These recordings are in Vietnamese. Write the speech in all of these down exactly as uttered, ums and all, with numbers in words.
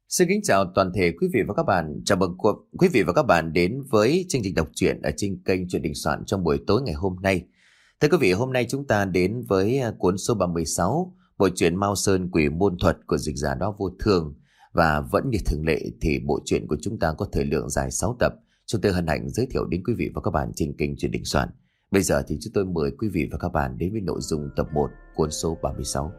Xin kính chào toàn thể quý vị và các bạn. Chào mừng quý vị và các bạn đến với chương trình đọc truyện ở trên kênh Truyện Đình Soạn trong buổi tối ngày hôm nay. Thưa quý vị, hôm nay chúng ta đến với cuốn số ba mươi sáu, bộ truyện Mao Sơn Quỷ Môn Thuật của dịch giả Đó Vô Thường. Và vẫn như thường lệ thì bộ truyện của chúng ta có thời lượng dài sáu tập. Chúng tôi hân hạnh giới thiệu đến quý vị và các bạn trên kênh Truyện Đình Soạn. Bây giờ thì chúng tôi mời quý vị và các bạn đến với nội dung tập một cuốn số ba mươi sáu.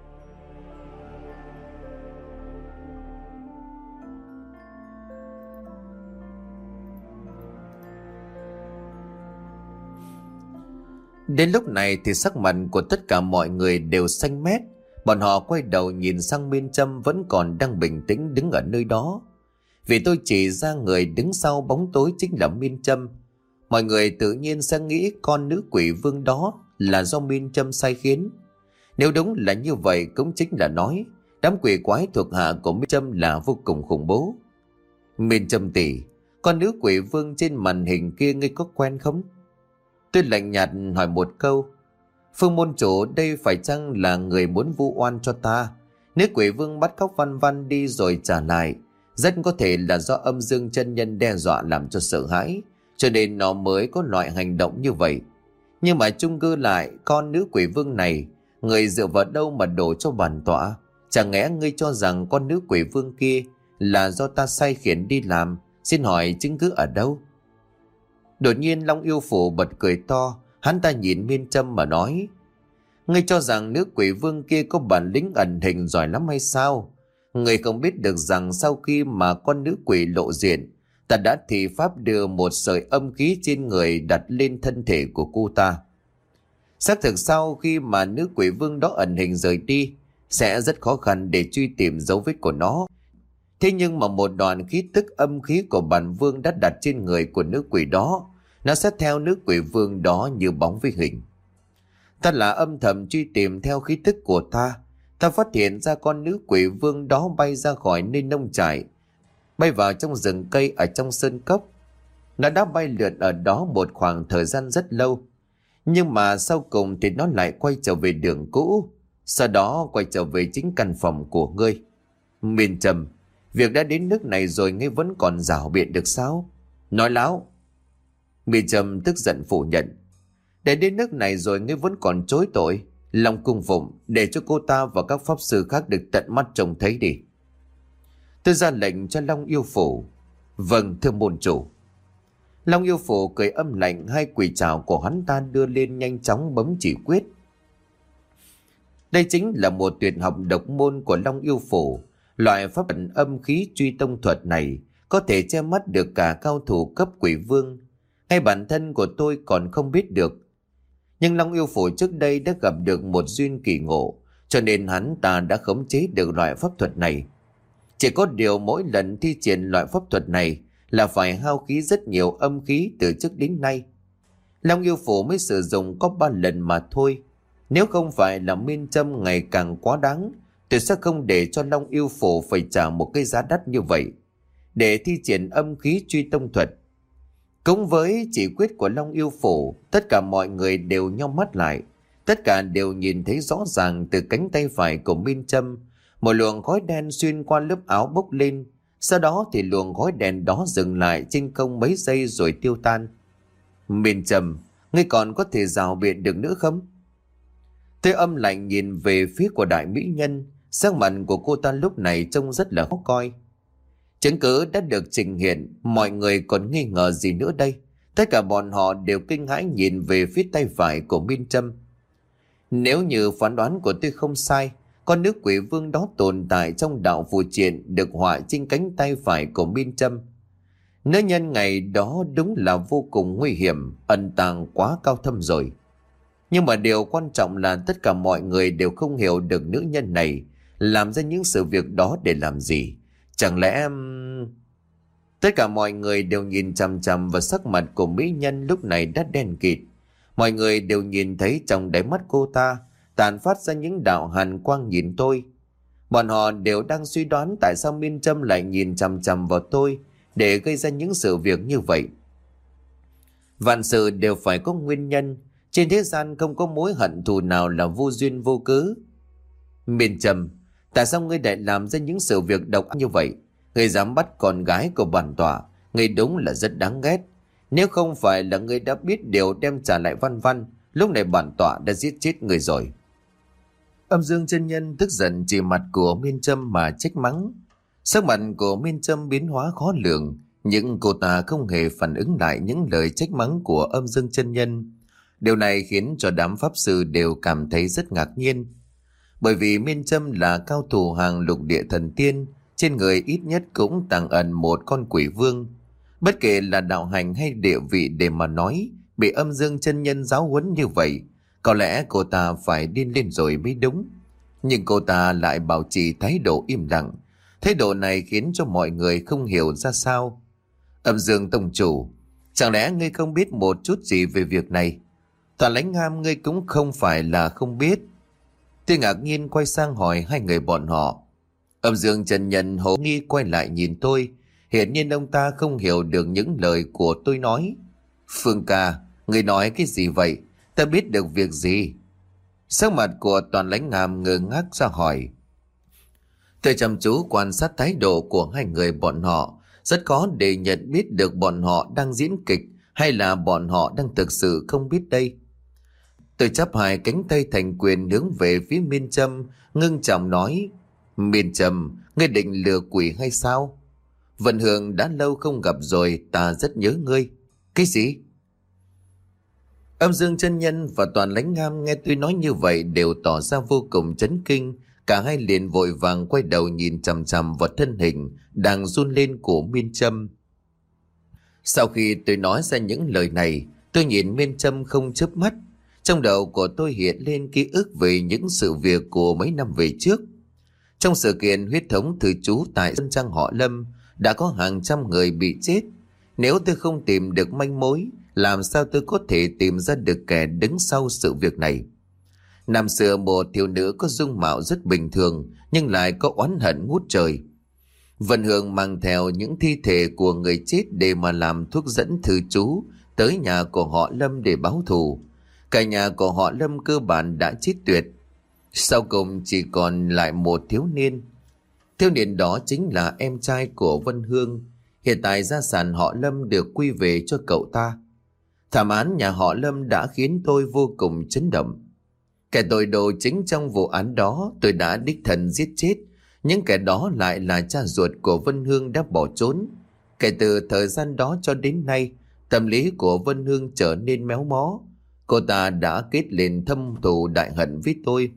Đến lúc này thì sắc mặt của tất cả mọi người đều xanh mét. Bọn họ quay đầu nhìn sang Miên Trâm vẫn còn đang bình tĩnh đứng ở nơi đó. Vì tôi chỉ ra người đứng sau bóng tối chính là Miên Trâm. Mọi người tự nhiên sẽ nghĩ con nữ quỷ vương đó là do Miên Trâm sai khiến. Nếu đúng là như vậy cũng chính là nói đám quỷ quái thuộc hạ của Miên Trâm là vô cùng khủng bố. Miên Trâm tỷ, con nữ quỷ vương trên màn hình kia ngươi có quen không? Tôi lạnh nhạt hỏi một câu. Phương môn chủ đây phải chăng là người muốn vu oan cho ta? Nếu quỷ vương bắt cóc Văn Văn đi rồi trả lại, rất có thể là do âm dương chân nhân đe dọa làm cho sợ hãi, cho nên nó mới có loại hành động như vậy. Nhưng mà chung cư lại, con nữ quỷ vương này, người dựa vào đâu mà đổ cho bản tọa? Chẳng lẽ ngươi cho rằng con nữ quỷ vương kia là do ta sai khiến đi làm? Xin hỏi chứng cứ ở đâu? Đột nhiên Long Yêu Phủ bật cười to. Hắn ta nhìn Miên Trâm mà nói: ngươi cho rằng nữ quỷ vương kia có bản lĩnh ẩn hình giỏi lắm hay sao? Ngươi không biết được rằng sau khi mà con nữ quỷ lộ diện, ta đã thị pháp đưa một sợi âm khí trên người đặt lên thân thể của cô ta. Xác thực sau khi mà nữ quỷ vương đó ẩn hình rời đi, sẽ rất khó khăn để truy tìm dấu vết của nó. Thế nhưng mà một đoạn khí tức âm khí của bản vương đã đặt trên người của nữ quỷ đó, nó sẽ theo nữ quỷ vương đó như bóng với hình. Ta là âm thầm truy tìm theo khí tức của ta. Ta phát hiện ra con nữ quỷ vương đó bay ra khỏi nơi nông trại, bay vào trong rừng cây ở trong sơn cốc. Nó đã bay lượn ở đó một khoảng thời gian rất lâu. Nhưng mà sau cùng thì nó lại quay trở về đường cũ, sau đó quay trở về chính căn phòng của ngươi. Miên Trâm, việc đã đến nước này rồi ngươi vẫn còn rảo biện được sao? Nói láo. Miên Trâm tức giận phủ nhận. Để đến nước này rồi ngươi vẫn còn chối tội. Long cung phụng, để cho cô ta và các pháp sư khác được tận mắt trông thấy đi. Tôi ra lệnh cho Long Yêu Phủ. Vâng thưa môn chủ. Long Yêu Phủ cười âm lạnh, hai quỷ trảo của hắn ta đưa lên nhanh chóng bấm chỉ quyết. Đây chính là một tuyệt học độc môn của Long Yêu Phủ. Loại pháp ẩn âm khí truy tông thuật này có thể che mắt được cả cao thủ cấp quỷ vương. Ngay bản thân của tôi còn không biết được. Nhưng Long Yêu Phủ trước đây đã gặp được một duyên kỳ ngộ, cho nên hắn ta đã khống chế được loại pháp thuật này. Chỉ có điều mỗi lần thi triển loại pháp thuật này là phải hao khí rất nhiều âm khí từ trước đến nay. Long Yêu Phủ mới sử dụng có ba lần mà thôi. Nếu không phải là Miên Trâm ngày càng quá đáng, tôi sẽ không để cho Long Yêu Phủ phải trả một cái giá đắt như vậy để thi triển âm khí truy tông thuật. Cũng với chỉ quyết của Long Yêu Phủ, tất cả mọi người đều nhắm mắt lại. Tất cả đều nhìn thấy rõ ràng từ cánh tay phải của Miên Trâm, một luồng khói đen xuyên qua lớp áo bốc lên. Sau đó thì luồng khói đen đó dừng lại trên không mấy giây rồi tiêu tan. Miên Trâm, ngươi còn có thể rào biện được nữa không? Tôi âm lạnh nhìn về phía của đại mỹ nhân. Sắc mặt của cô ta lúc này trông rất là khó coi. Chứng cứ đã được trình hiện, mọi người còn nghi ngờ gì nữa đây? Tất cả bọn họ đều kinh hãi nhìn về phía tay phải của Miên Trâm. Nếu như phán đoán của tôi không sai, con nữ quỷ vương đó tồn tại trong đạo phù triện được họa trên cánh tay phải của Miên Trâm. Nữ nhân ngày đó đúng là vô cùng nguy hiểm, ẩn tàng quá cao thâm rồi. Nhưng mà điều quan trọng là tất cả mọi người đều không hiểu được nữ nhân này làm ra những sự việc đó để làm gì. Chẳng lẽ... Tất cả mọi người đều nhìn chằm chằm vào sắc mặt của mỹ nhân lúc này đã đen kịt. Mọi người đều nhìn thấy trong đáy mắt cô ta tàn phát ra những đạo hàn quang nhìn tôi. Bọn họ đều đang suy đoán tại sao Miên Trâm lại nhìn chằm chằm vào tôi để gây ra những sự việc như vậy. Vạn sự đều phải có nguyên nhân. Trên thế gian không có mối hận thù nào là vô duyên vô cớ. Miên Trâm, Tại sao ngươi lại làm ra những sự việc độc ác như vậy? Ngươi dám bắt con gái của bản tọa, ngươi đúng là rất đáng ghét. Nếu không phải là ngươi đã biết điều đem trả lại Văn Văn, lúc này bản tọa đã giết chết ngươi rồi. Âm Dương chân nhân tức giận chỉ mặt của Miên Trâm mà trách mắng. Sắc mặt của Miên Trâm biến hóa khó lường, nhưng cô ta không hề phản ứng lại những lời trách mắng của Âm Dương chân nhân. Điều này khiến cho đám pháp sư đều cảm thấy rất ngạc nhiên. Bởi vì Miên Trâm là cao thủ hàng lục địa thần tiên, trên người ít nhất cũng tàng ẩn một con quỷ vương. Bất kể là đạo hành hay địa vị để mà nói, bị Âm Dương chân nhân giáo huấn như vậy, có lẽ cô ta phải điên lên rồi mới đúng. Nhưng cô ta lại bảo trì thái độ im lặng. Thái độ này khiến cho mọi người không hiểu ra sao. Âm Dương tông chủ, chẳng lẽ ngươi không biết một chút gì về việc này? Toàn Lãnh Ngam ngươi cũng không phải là không biết. Tôi ngạc nhiên quay sang hỏi hai người bọn họ. Âm Dương chân nhân hồ nghi quay lại nhìn tôi. Hiển nhiên ông ta không hiểu được những lời của tôi nói. Phương ca, ngươi nói cái gì vậy? Ta biết được việc gì? Sắc mặt của Toàn Lãnh Ngam ngơ ngác ra hỏi. Tôi chăm chú quan sát thái độ của hai người bọn họ, rất khó để nhận biết được bọn họ đang diễn kịch hay là bọn họ đang thực sự không biết đây. Tôi chắp hai cánh tay thành quyền hướng về phía Miên Trâm, ngưng trọng nói: Miên Trâm, ngươi định lừa quỷ hay sao? Vân Hương đã lâu không gặp rồi, ta rất nhớ ngươi. Cái gì? Âm Dương chân nhân và Toàn Lãnh Ngam nghe tôi nói như vậy đều tỏ ra vô cùng chấn kinh. Cả hai liền vội vàng quay đầu nhìn chằm chằm vào thân hình đang run lên của Miên Trâm. Sau khi tôi nói ra những lời này, tôi nhìn Miên Trâm không chớp mắt. Trong đầu của tôi hiện lên ký ức về những sự việc của mấy năm về trước. Trong sự kiện huyết thống thư trú tại Sơn Trang họ Lâm, đã có hàng trăm người bị chết. Nếu tôi không tìm được manh mối, làm sao tôi có thể tìm ra được kẻ đứng sau sự việc này? Năm xưa một thiếu nữ có dung mạo rất bình thường, nhưng lại có oán hận ngút trời. Vân Hương mang theo những thi thể của người chết để mà làm thuốc dẫn thư trú tới nhà của họ Lâm để báo thù. Cả nhà của họ Lâm cơ bản đã chết tuyệt. Sau cùng chỉ còn lại một thiếu niên. Thiếu niên đó chính là em trai của Vân Hương. Hiện tại gia sản họ Lâm được quy về cho cậu ta. Thảm án nhà họ Lâm đã khiến tôi vô cùng chấn động. Kẻ tội đồ chính trong vụ án đó tôi đã đích thân giết chết. Những kẻ đó lại là cha ruột của Vân Hương đã bỏ trốn. Kể từ thời gian đó cho đến nay, tâm lý của Vân Hương trở nên méo mó. Cô ta đã kết lên thâm thù đại hận với tôi.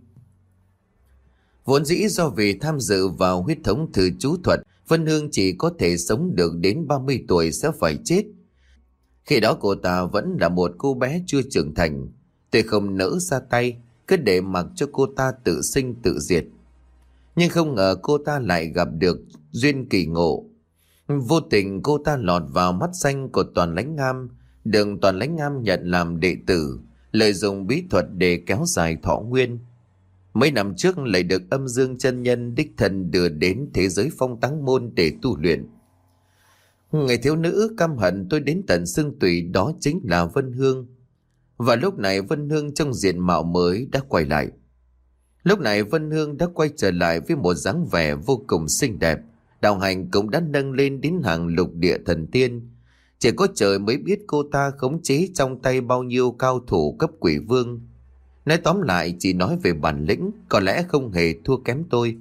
Vốn dĩ do vì tham dự vào huyết thống thư chú thuật, Vân Hương chỉ có thể sống được đến ba mươi tuổi sẽ phải chết. Khi đó cô ta vẫn là một cô bé chưa trưởng thành. Tôi không nỡ ra tay, cứ để mặc cho cô ta tự sinh tự diệt. Nhưng không ngờ cô ta lại gặp được duyên kỳ ngộ. Vô tình cô ta lọt vào mắt xanh của Toàn Lãnh Ngam, được Toàn Lãnh Ngam nhận làm đệ tử, lợi dụng bí thuật để kéo dài thọ nguyên. Mấy năm trước lại được Âm Dương chân nhân đích thân đưa đến thế giới Phong Táng Môn để tu luyện. Người thiếu nữ căm hận tôi đến tận xương tủy đó chính là Vân Hương. Và lúc này Vân Hương trong diện mạo mới đã quay lại. Lúc này Vân Hương đã quay trở lại với một dáng vẻ vô cùng xinh đẹp. Đạo hành cũng đã nâng lên đến hàng lục địa thần tiên. Chỉ có trời mới biết cô ta khống chế trong tay bao nhiêu cao thủ cấp quỷ vương. Nói tóm lại chỉ nói về bản lĩnh, có lẽ không hề thua kém tôi.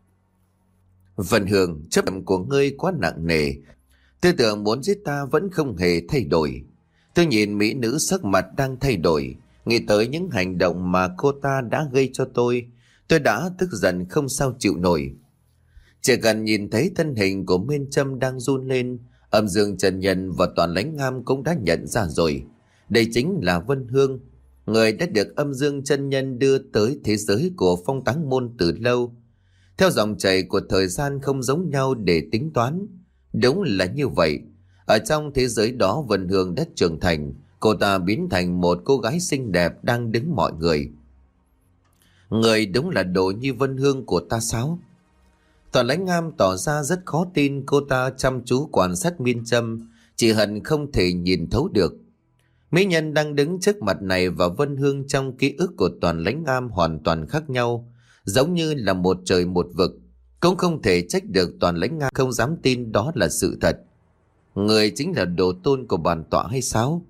Vân Hương, chấp nhận của ngươi quá nặng nề. Tư tưởng muốn giết ta vẫn không hề thay đổi. Tôi nhìn mỹ nữ sắc mặt đang thay đổi, nghĩ tới những hành động mà cô ta đã gây cho tôi. Tôi đã tức giận không sao chịu nổi. Chỉ cần nhìn thấy thân hình của Miên Trâm đang run lên, Âm Dương chân nhân và Toàn Lãnh Ngam cũng đã nhận ra rồi. Đây chính là Vân Hương, người đã được Âm Dương chân nhân đưa tới thế giới của Phong Táng Môn từ lâu. Theo dòng chảy của thời gian không giống nhau để tính toán. Đúng là như vậy. Ở trong thế giới đó Vân Hương đã trưởng thành, cô ta biến thành một cô gái xinh đẹp đang đứng mọi người. Người đúng là đồ như Vân Hương của ta sao? Toàn Lãnh Ngam tỏ ra rất khó tin. Cô ta chăm chú quan sát Miên Trâm, chỉ hận không thể nhìn thấu được. Mỹ nhân đang đứng trước mặt này và Vân Hương trong ký ức của Toàn Lãnh Ngam hoàn toàn khác nhau. giống như là một trời một vực. Cũng không thể trách được Toàn Lãnh Nga không dám tin đó là sự thật. Người chính là đồ tôn của bản tọa hay sao?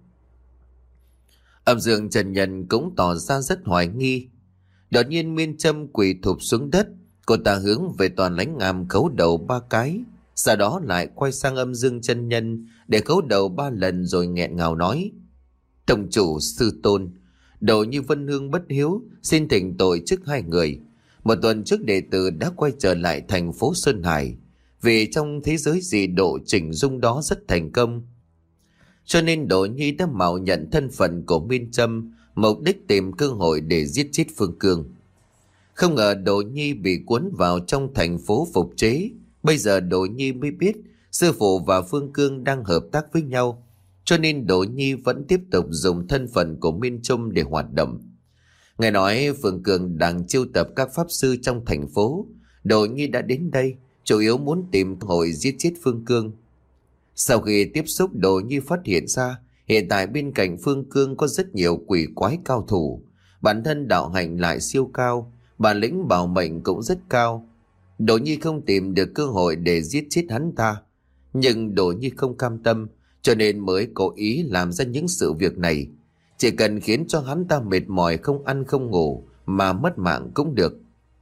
Âm Dương Chân Nhân cũng tỏ ra rất hoài nghi. Đột nhiên Miên Trâm quỳ thụp xuống đất. Cô ta hướng về Toàn Lãnh Ngam khấu đầu ba cái, sau đó lại quay sang Âm Dương Chân Nhân để khấu đầu ba lần rồi nghẹn ngào nói: Tông chủ sư tôn, đồ như Vân Hương bất hiếu, xin thỉnh tội trước hai người. Một tuần trước đệ tử đã quay trở lại thành phố Sơn Hải, vì trong thế giới dị độ chỉnh dung đó rất thành công. Cho nên Đỗ Nhi đã mạo nhận thân phận của Miên Trâm, mục đích tìm cơ hội để giết chết Phương Cương. Không ngờ Đỗ Nhi bị cuốn vào trong thành phố phục chế. Bây giờ Đỗ Nhi mới biết sư phụ và Phương Cương đang hợp tác với nhau, cho nên Đỗ Nhi vẫn tiếp tục dùng thân phận của Miên Trâm để hoạt động. Nghe nói Phương Cương đang chiêu tập các pháp sư trong thành phố. Đỗ Nhi đã đến đây chủ yếu muốn tìm cơ hội giết chết Phương Cương. Sau khi tiếp xúc, Đỗ Nhi phát hiện ra hiện tại bên cạnh Phương Cương có rất nhiều quỷ quái cao thủ. Bản thân đạo hạnh lại siêu cao, bản lĩnh bảo mệnh cũng rất cao. Đỗ Nhi không tìm được cơ hội để giết chết hắn ta, nhưng Đỗ Nhi không cam tâm, cho nên mới cố ý làm ra những sự việc này. Chỉ cần khiến cho hắn ta mệt mỏi không ăn không ngủ mà mất mạng cũng được.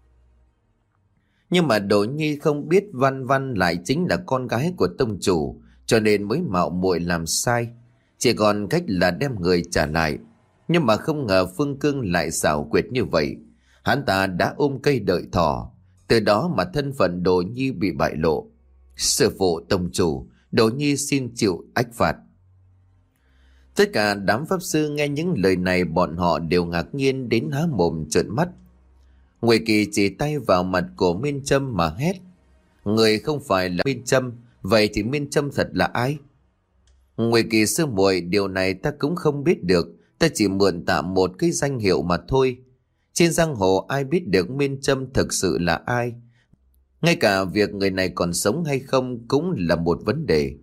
Nhưng mà Đỗ Nhi không biết Văn Văn lại chính là con gái của tông chủ, cho nên mới mạo muội làm sai. Chỉ còn cách là đem người trả lại. Nhưng mà không ngờ Phương Cương lại xảo quyệt như vậy. Hắn ta đã ôm cây đợi thỏ, từ đó mà thân phận Đỗ Nhi bị bại lộ. Sư phụ tông chủ, Đỗ Nhi xin chịu ách phạt. Tất cả đám pháp sư nghe những lời này, bọn họ đều ngạc nhiên đến há mồm trợn mắt. Ngụy Kỳ chỉ tay vào mặt của Miên Trâm mà hét: Người không phải là Miên Trâm, vậy thì Miên Trâm thật là ai? Ngụy Kỳ sư muội, điều này ta cũng không biết được, ta chỉ mượn tạm một cái danh hiệu mà thôi. Trên giang hồ ai biết được Miên Trâm thực sự là ai? Ngay cả việc người này còn sống hay không cũng là một vấn đề.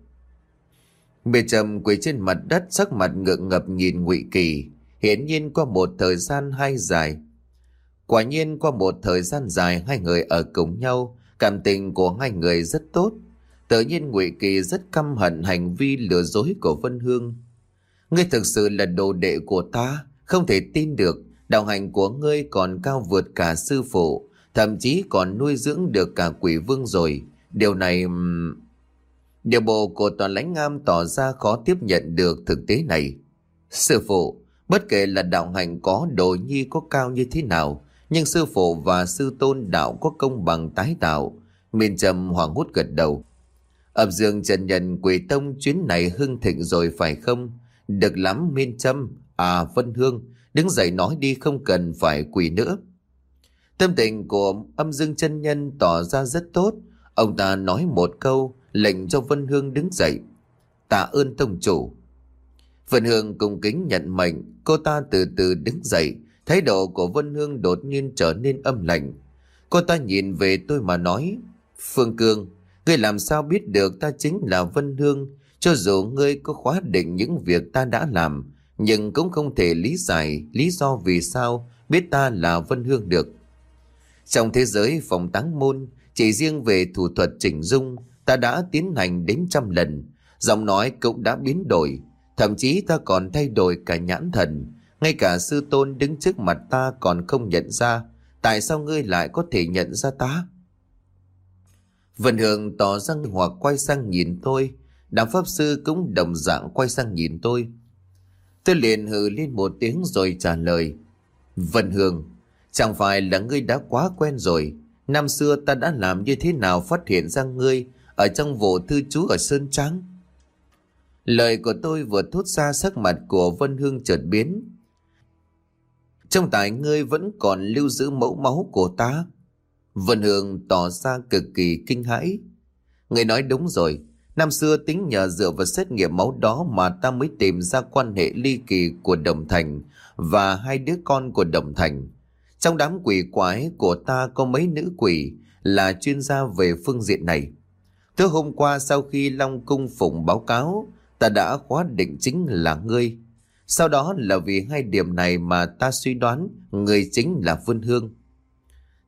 Miên Trâm quỳ trên mặt đất, sắc mặt ngượng ngập nhìn Ngụy Kỳ. Hiển nhiên qua một thời gian hay dài, quả nhiên qua một thời gian dài hai người ở cùng nhau, cảm tình của hai người rất tốt. Tự nhiên Ngụy Kỳ rất căm hận hành vi lừa dối của Vân Hương. Ngươi thực sự là đồ đệ của ta, không thể tin được. Đạo hành của ngươi còn cao vượt cả sư phụ, thậm chí còn nuôi dưỡng được cả quỷ vương rồi. Điều này... Điều bộ của Toàn Lãnh Ngam tỏ ra khó tiếp nhận được thực tế này. Sư phụ, bất kể là đạo hành có Đỗ Nhi có cao như thế nào, nhưng sư phụ và sư tôn đạo có công bằng tái tạo. Miên Trâm hoảng hốt gật đầu. Âm Dương Chân Nhân Quỷ Tông chuyến này hưng thịnh rồi phải không? Được lắm Miên Trâm. À Vân Hương, đứng dậy nói đi, không cần phải quỳ nữa. Tâm tình của Âm Dương Chân Nhân tỏ ra rất tốt. Ông ta nói một câu, lệnh cho Vân Hương đứng dậy. Tạ ơn tông chủ. Vân Hương cung kính nhận mệnh. Cô ta từ từ đứng dậy. Thái độ của Vân Hương đột nhiên trở nên âm lạnh. Cô ta nhìn về tôi mà nói: Phương Cương, ngươi làm sao biết được ta chính là Vân Hương? Cho dù ngươi có khóa định những việc ta đã làm, nhưng cũng không thể lý giải lý do vì sao biết ta là Vân Hương được. Trong thế giới phòng táng môn, chỉ riêng về thủ thuật chỉnh dung, ta đã tiến hành đến trăm lần. Giọng nói cũng đã biến đổi, thậm chí ta còn thay đổi cả nhãn thần. Ngay cả sư tôn đứng trước mặt ta còn không nhận ra. Tại sao ngươi lại có thể nhận ra ta? Vân Hương tỏ ra hoặc quay sang nhìn tôi. Đám pháp sư cũng đồng dạng quay sang nhìn tôi. Tôi liền hừ lên một tiếng rồi trả lời: Vân Hương, chẳng phải là ngươi đã quá quen rồi. Năm xưa ta đã làm như thế nào phát hiện ra ngươi ở trong vụ thư trú ở Sơn Trắng? Lời của tôi vừa thốt ra, sắc mặt của Vân Hương chợt biến. Trong tài ngươi vẫn còn lưu giữ mẫu máu của ta? Vân Hương tỏ ra cực kỳ kinh hãi. Ngươi nói đúng rồi. Năm xưa tính nhờ dựa vào xét nghiệm máu đó mà ta mới tìm ra quan hệ ly kỳ của Đồng Thành và hai đứa con của Đồng Thành. Trong đám quỷ quái của ta có mấy nữ quỷ là chuyên gia về phương diện này. Tối hôm qua sau khi Long Cung Phụng báo cáo, ta đã khóa định chính là ngươi. Sau đó là vì hai điểm này mà ta suy đoán người chính là Vân Hương.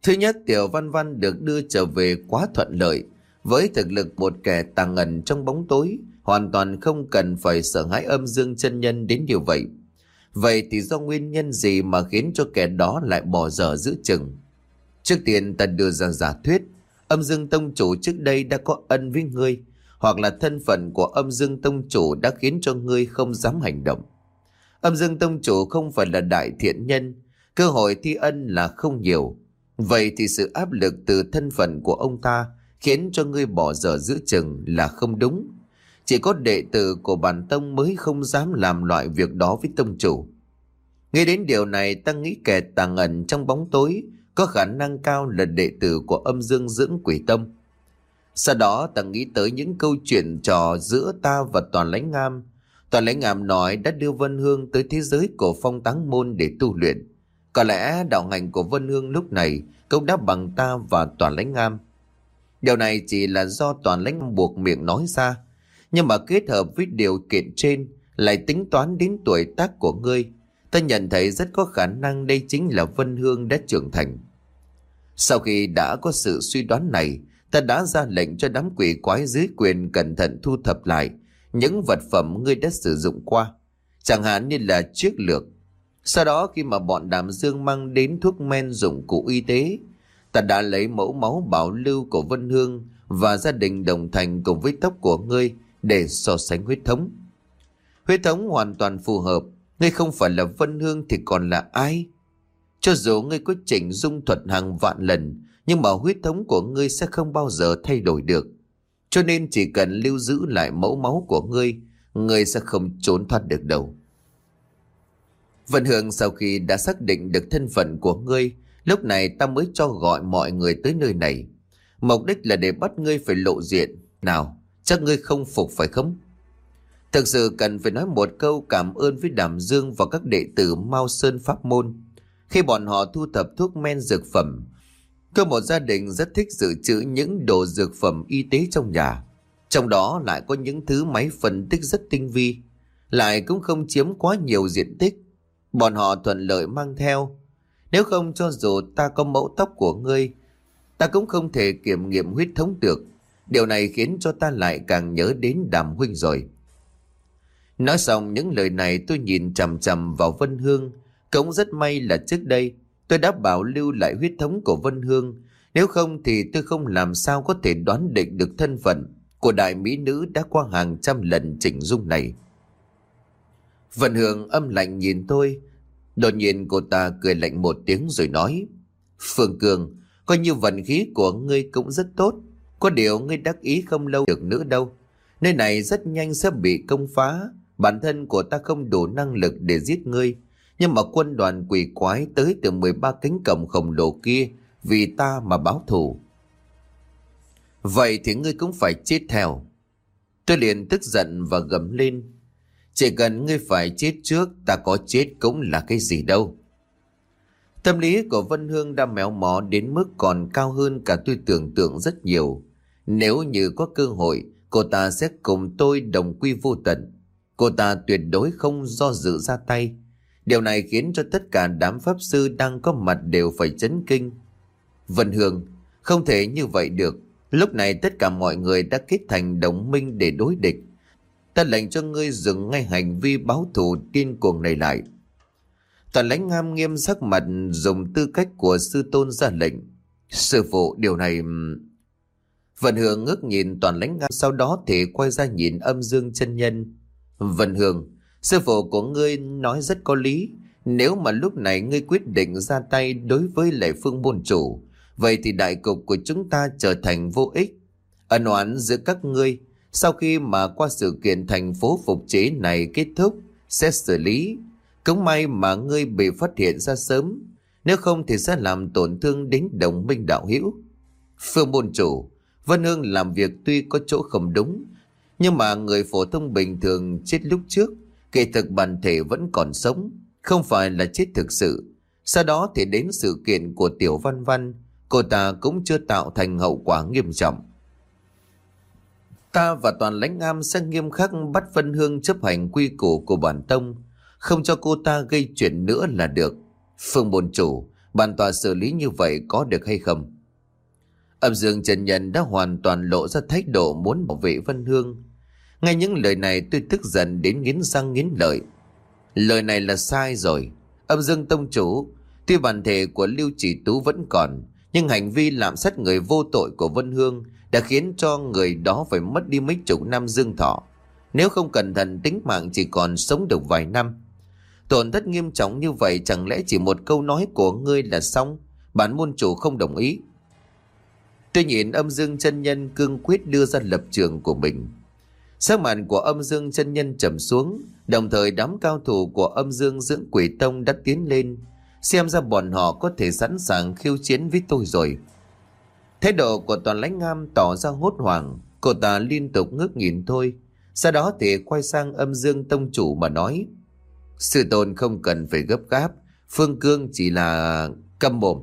Thứ nhất, Tiểu Văn Văn được đưa trở về quá thuận lợi. Với thực lực một kẻ tàng ẩn trong bóng tối, hoàn toàn không cần phải sợ hãi âm dương chân nhân đến như vậy. Vậy thì do nguyên nhân gì mà khiến cho kẻ đó lại bỏ dở giữa chừng? Trước tiên ta đưa ra giả thuyết, âm dương tông chủ trước đây đã có ân với ngươi, hoặc là thân phận của âm dương tông chủ đã khiến cho ngươi không dám hành động. Âm dương tông chủ không phải là đại thiện nhân, cơ hội thi ân là không nhiều. Vậy thì sự áp lực từ thân phận của ông ta khiến cho ngươi bỏ dở giữa chừng là không đúng. Chỉ có đệ tử của bản tông mới không dám làm loại việc đó với tông chủ. Nghe đến điều này, ta nghĩ kẻ tàng ẩn trong bóng tối có khả năng cao là đệ tử của âm dương dưỡng quỷ tông. Sau đó ta nghĩ tới những câu chuyện trò giữa ta và Toàn Lãnh Ngam. Toàn Lãnh Ngam nói đã đưa Vân Hương tới thế giới của Phong Táng Môn để tu luyện. Có lẽ đạo hành của Vân Hương lúc này cũng đã bằng ta và Toàn Lãnh Ngam. Điều này chỉ là do Toàn Lãnh buộc miệng nói ra, nhưng mà kết hợp với điều kiện trên lại tính toán đến tuổi tác của ngươi, ta nhận thấy rất có khả năng đây chính là Vân Hương đã trưởng thành. Sau khi đã có sự suy đoán này, ta đã ra lệnh cho đám quỷ quái dưới quyền cẩn thận thu thập lại những vật phẩm ngươi đã sử dụng qua, chẳng hạn như là chiếc lược. Sau đó khi mà bọn Đàm Dương mang đến thuốc men dụng cụ y tế, ta đã lấy mẫu máu bảo lưu của Vân Hương và gia đình đồng thành cùng với tóc của ngươi để so sánh huyết thống. Huyết thống hoàn toàn phù hợp, ngươi không phải là Vân Hương thì còn là ai? Cho dù ngươi có chỉnh dung thuật hàng vạn lần, nhưng mà huyết thống của ngươi sẽ không bao giờ thay đổi được. Cho nên chỉ cần lưu giữ lại mẫu máu của ngươi, ngươi sẽ không trốn thoát được đâu. Vân Hương sau khi đã xác định được thân phận của ngươi, lúc này ta mới cho gọi mọi người tới nơi này. Mục đích là để bắt ngươi phải lộ diện. Nào, chắc ngươi không phục phải không? Thực sự cần phải nói một câu cảm ơn với Đàm Dương và các đệ tử Mao Sơn Pháp Môn. Khi bọn họ thu thập thuốc men dược phẩm, có một gia đình rất thích dự trữ những đồ dược phẩm y tế trong nhà. Trong đó lại có những thứ máy phân tích rất tinh vi, lại cũng không chiếm quá nhiều diện tích. Bọn họ thuận lợi mang theo. Nếu không, cho dù ta có mẫu tóc của ngươi, ta cũng không thể kiểm nghiệm huyết thống được. Điều này khiến cho ta lại càng nhớ đến Đàm huynh rồi. Nói xong những lời này, tôi nhìn chằm chằm vào Vân Hương. Cũng rất may là trước đây tôi đã bảo lưu lại huyết thống của Vân Hương. Nếu không thì tôi không làm sao có thể đoán định được thân phận của đại mỹ nữ đã qua hàng trăm lần chỉnh dung này. Vân Hương âm lạnh nhìn tôi. Đột nhiên cô ta cười lạnh một tiếng rồi nói: Phương Cường, coi như vận khí của ngươi cũng rất tốt. Có điều ngươi đắc ý không lâu được nữa đâu. Nơi này rất nhanh sẽ bị công phá. Bản thân của ta không đủ năng lực để giết ngươi, nhưng mà quân đoàn quỷ quái tới từ mười ba cánh cổng khổng lồ kia vì ta mà báo thù. Vậy thì ngươi cũng phải chết theo. Tôi liền tức giận và gầm lên: Chỉ cần ngươi phải chết trước, ta có chết cũng là cái gì đâu. Tâm lý của Vân Hương đã méo mó đến mức còn cao hơn cả tôi tưởng tượng rất nhiều. Nếu như có cơ hội, cô ta sẽ cùng tôi đồng quy vô tận. Cô ta tuyệt đối không do dự ra tay. Điều này khiến cho tất cả đám pháp sư đang có mặt đều phải chấn kinh. Vân Hương, không thể như vậy được. Lúc này tất cả mọi người đã kết thành đồng minh để đối địch. Ta lệnh cho ngươi dừng ngay hành vi báo thù điên cuồng này lại. Toàn Lãnh Ngam nghiêm sắc mặt, dùng tư cách của sư tôn ra lệnh. Sư phụ, điều này... Vân Hương ngước nhìn Toàn Lãnh Ngam, sau đó thì quay ra nhìn Âm Dương chân nhân. Vân Hương, sư phụ của ngươi nói rất có lý. Nếu mà lúc này ngươi quyết định ra tay đối với Lệ Phương môn chủ, vậy thì đại cục của chúng ta trở thành vô ích. Ân oán giữa các ngươi, sau khi mà qua sự kiện thành phố phục chế này kết thúc, sẽ xử lý. Cũng may mà ngươi bị phát hiện ra sớm, nếu không thì sẽ làm tổn thương đến đồng minh đạo hữu. Phương môn chủ, Vân Hương làm việc tuy có chỗ không đúng, nhưng mà người phổ thông bình thường chết lúc trước, kỳ thực bản thể vẫn còn sống, không phải là chết thực sự. Sau đó thì đến sự kiện của Tiểu Văn Văn, cô ta cũng chưa tạo thành hậu quả nghiêm trọng. Ta và Toàn Lãnh Ngam sẽ nghiêm khắc bắt Vân Hương chấp hành quy củ của bản tông, không cho cô ta gây chuyện nữa là được. Phương môn chủ, Bản tòa xử lý như vậy có được hay không? Âm Dương chân nhân đã hoàn toàn lộ ra thái độ muốn bảo vệ Vân Hương. Nghe những lời này tôi tức giận đến nghiến răng nghiến lợi. Lời này là sai rồi. Âm Dương tông chủ, tuy bản thể của Lưu Chỉ Tú vẫn còn, nhưng hành vi lạm sát người vô tội của Vân Hương đã khiến cho người đó phải mất đi mấy chục năm dương thọ. Nếu không cẩn thận, tính mạng chỉ còn sống được vài năm. Tổn thất nghiêm trọng như vậy, chẳng lẽ chỉ một câu nói của ngươi là xong? Bản môn chủ không đồng ý. Tôi nhìn Âm Dương chân nhân cương quyết đưa ra lập trường của mình. Sắc mặt của Âm Dương chân nhân trầm xuống, đồng thời đám cao thủ của Âm Dương Dưỡng Quỷ Tông đã tiến lên. Xem ra bọn họ có thể sẵn sàng khiêu chiến với tôi rồi. Thái độ của Toàn Lãnh Ngam tỏ ra hốt hoảng. Cô ta liên tục ngước nhìn tôi, sau đó thì quay sang Âm Dương tông chủ mà nói: Sư tôn không cần phải gấp gáp, Phương Cương chỉ là... Câm mồm.